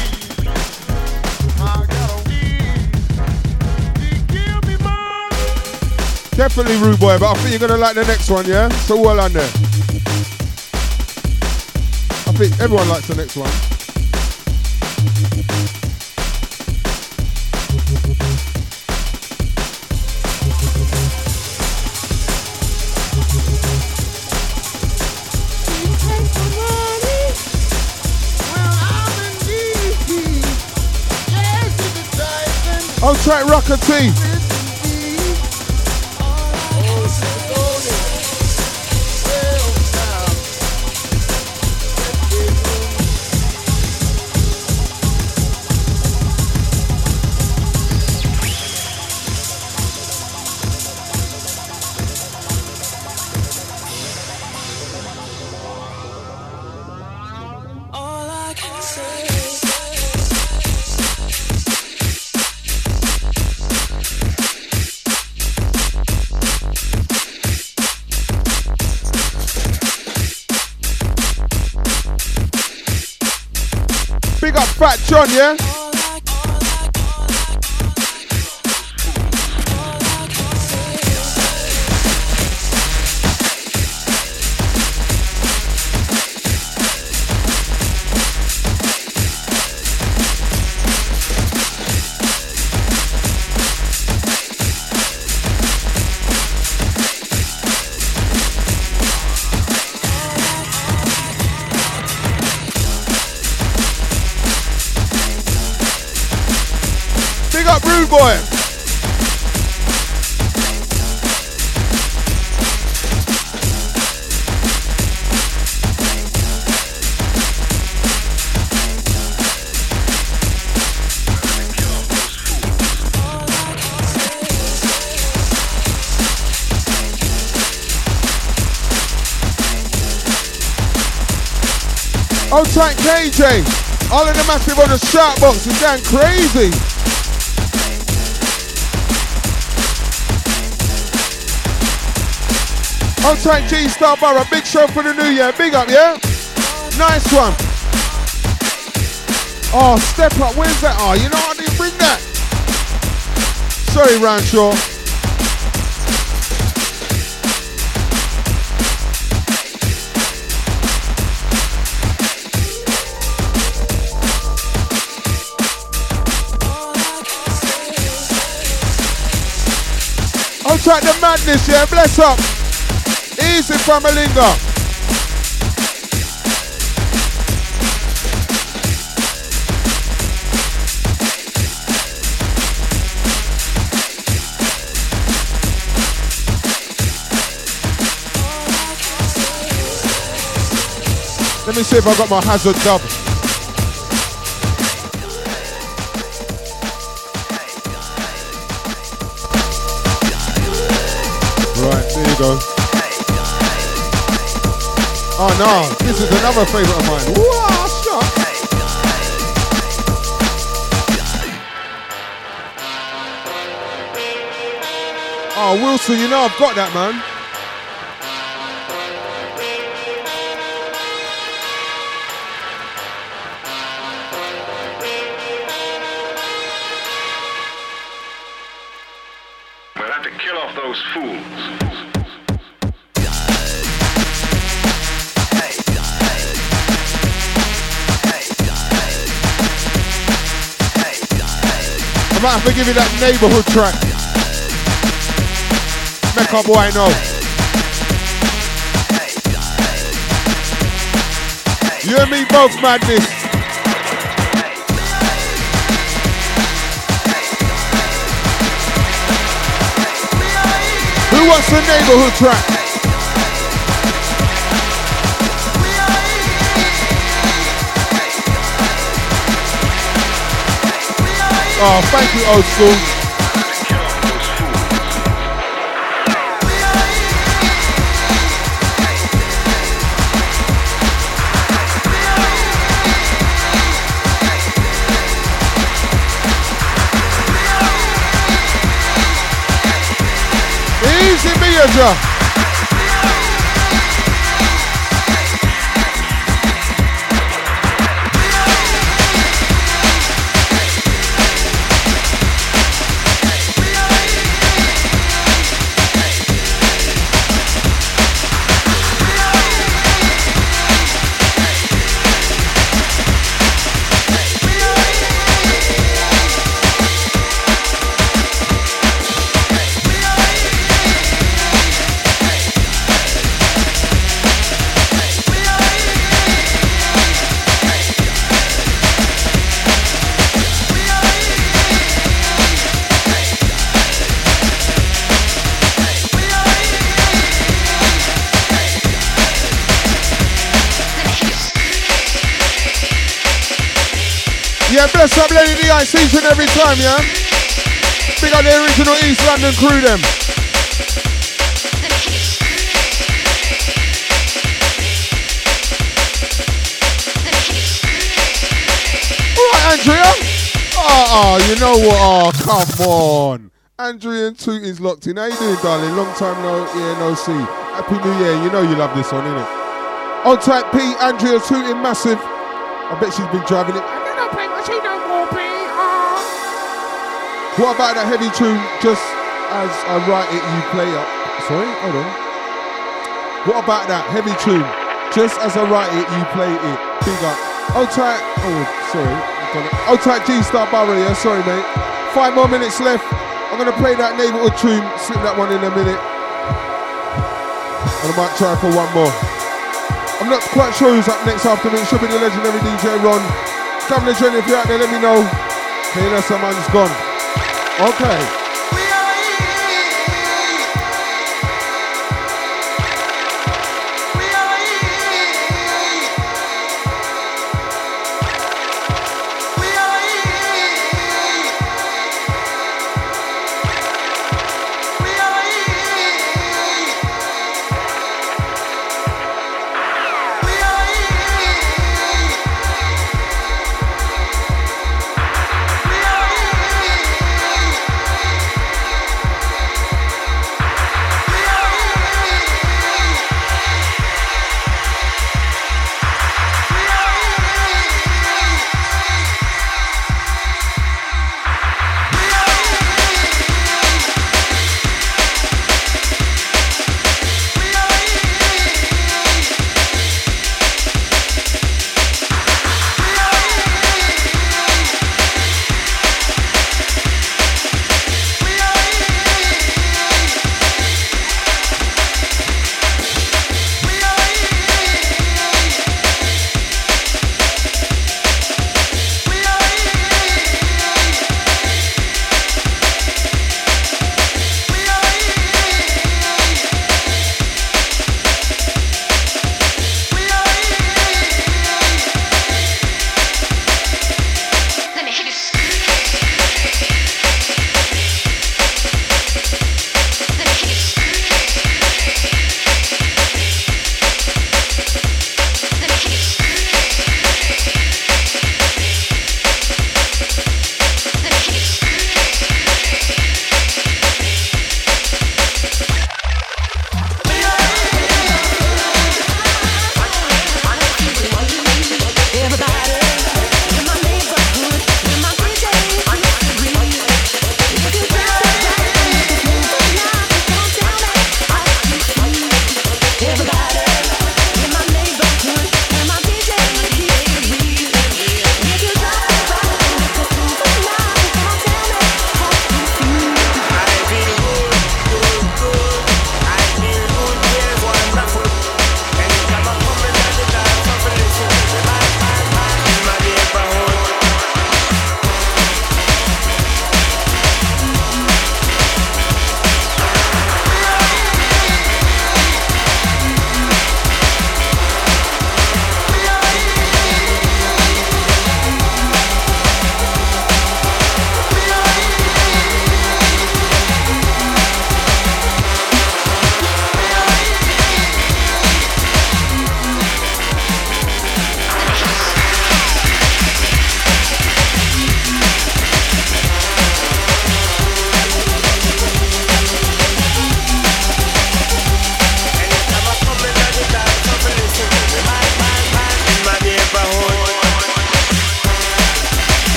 Definitely Rude Boy, but I think you're gonna like the next one, yeah? So well on there. I think everyone likes the next one. I'll try Rocker T. Big up Fat John, yeah? Rude Boy. Old tight KJ, all in the massive on the shout box is going crazy. Old tight G-Star Borough, big show for the new year, big up, yeah? Nice one. Oh, step up, where's that? Oh, you know I didn't bring that. Sorry, Ranshaw. I'll try the madness, yeah, bless up. Easy from Malinga. Let me see if I got my Hazard dub. Right, there you go. Oh no, this is another favourite of mine. Wow, shot. Oh, Wilson, you know I've got that, man. We'll have to kill off those fools. I might have to give you that neighbourhood track. Make up boy know. You and me both, madness. Who wants the neighbourhood track? Oh, thank you, old school. Easy, Mia. Yeah, bless up Lady D, I see each and every time, yeah? Big up the original East London crew, them. Alright, Andrea. Oh, you know what? Oh, come on. Andrea and Toot is locked in. How you doing, darling? Long time no see. Happy New Year. You know you love this one, innit? On type P, Andrea Tootin' massive. I bet she's been driving it. What about that heavy tune, Just As I Write It, You Play Up? Sorry, hold on. What about that heavy tune, Just As I Write It, You Play It? Big up. Hold tight, Hold tight G-Star Barrow, yeah, sorry mate. 5 more minutes left. I'm going to play that neighbourhood tune, slip that one in a minute. And I might try for one more. I'm not quite sure who's up next after me. It should be the legendary DJ Ron. Governor Jen, if you're out there, let me know. Okay, you know someone's gone. Okay.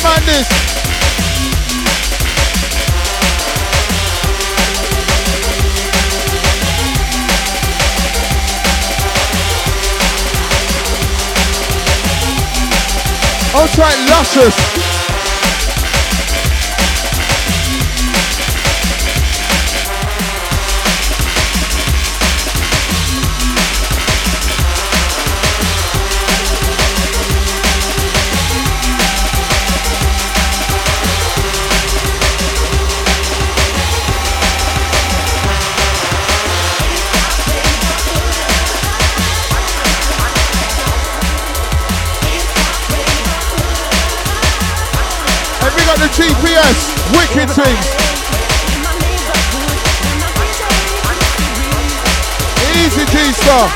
man this. Outside luscious. The GPS, wicked things. Easy G-Star.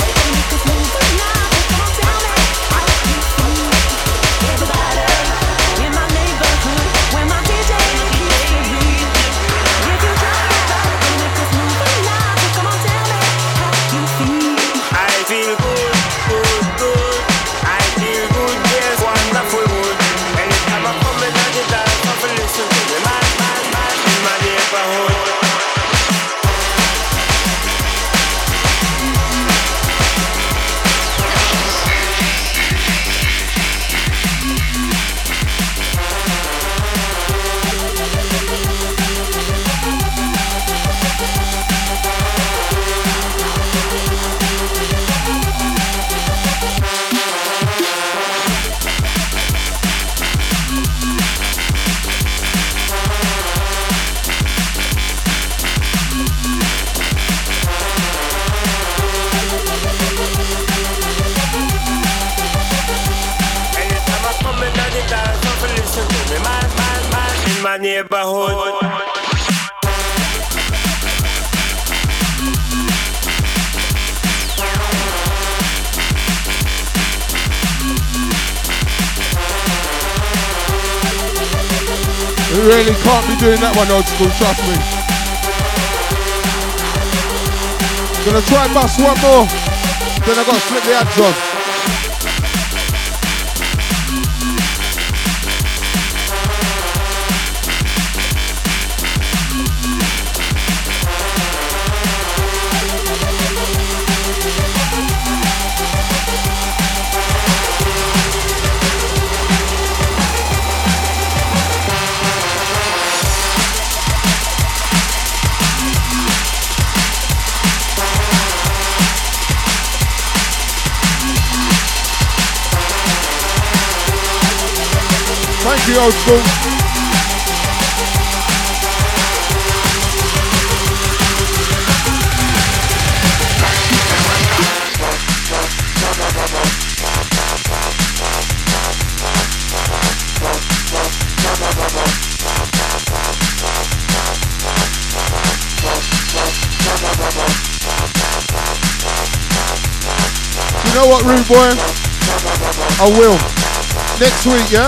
Neighborhood. We really can't be doing that one old school, trust me. Gonna try and bust one more, then I gotta flip the ads on. Thank you, old school. You know what, rude boy? I will. Next week, yeah?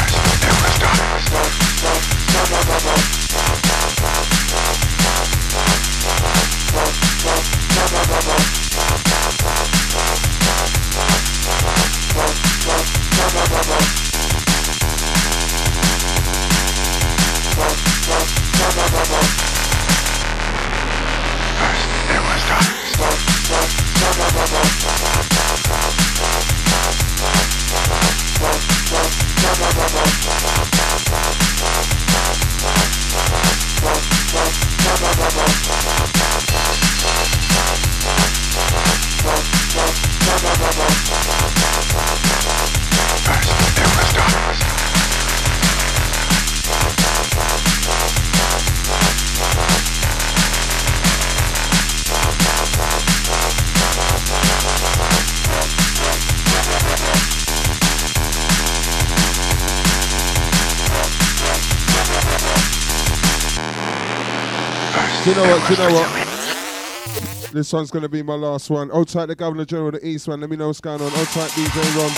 Do you know what? This one's going to be my last one. Hold tight, the Governor General of the East, man. Let me know what's going on. Hold tight, DJ Ron.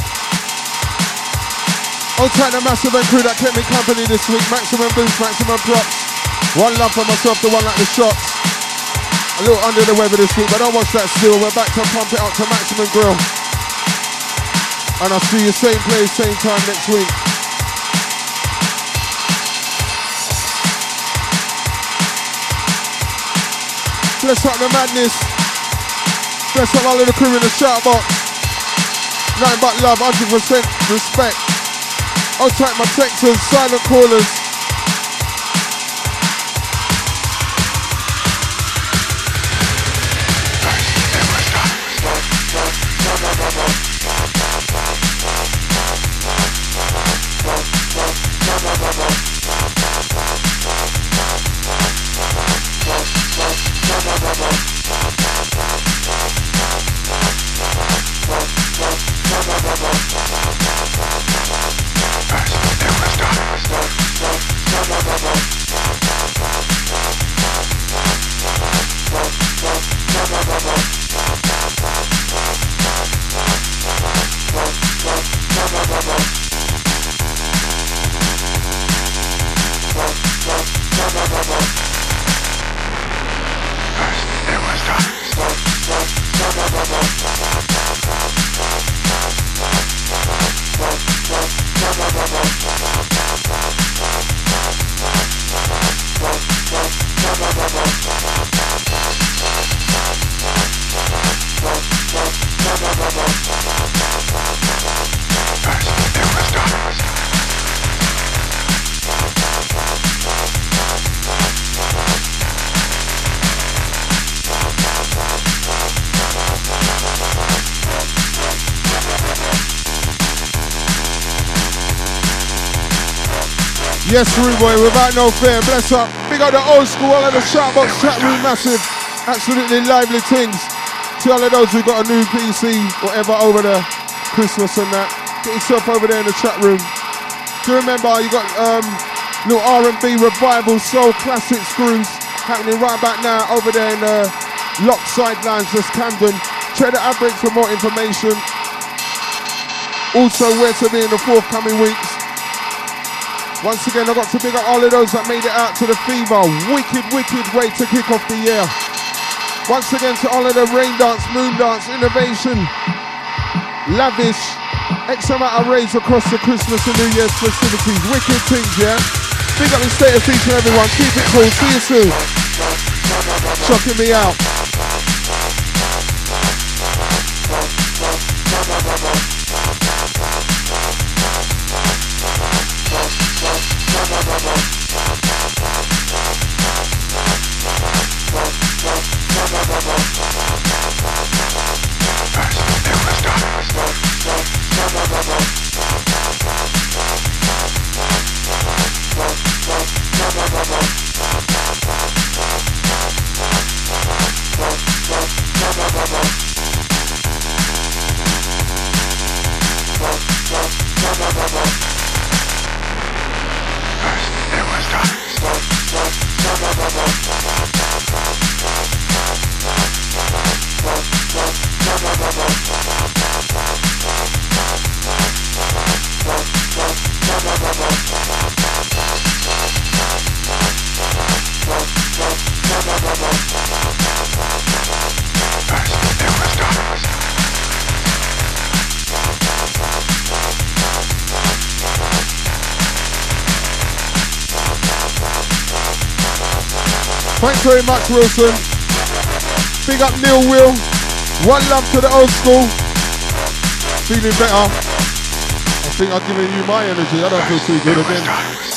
Hold tight, the massive and crew that kept me company this week. Maximum boost, maximum props. One love for myself, the one at the shops. A little under the weather this week, but don't watch that still. We're back to pump it up to Maximum Grill. And I'll see you same place, same time next week. Bless up the madness. Bless up all of the crew in the shout box. Nothing but love, 100% respect. I'll take my texters, silent callers. Yes, Rude Boy, without no fear. Bless up. Big up the old school, all of the shoutbox chat room, massive. Absolutely lively things. To all of those who got a new PC, whatever, over the Christmas and that. Get yourself over there in the chat room. Do remember, you got little R&B revival, soul classic screws happening right back now over there in the Lockside Lounge, just Camden. Check the ad break for more information. Also, where to be in the forthcoming weeks. Once again, I've got to big up all of those that made it out to the Fever. Wicked, wicked way to kick off the year. Once again, to all of the Rain Dance, Moon Dance, Innovation, Lavish, X amount of raids across the Christmas and New Year's festivities. Wicked things, yeah? Big up the state of each and everyone. Keep it cool. See you soon. Shocking me out. Thanks very much, Wilson. Big up Neil Will. One love to the old school. Feeling better. I think I've given you my energy. I don't feel too good again.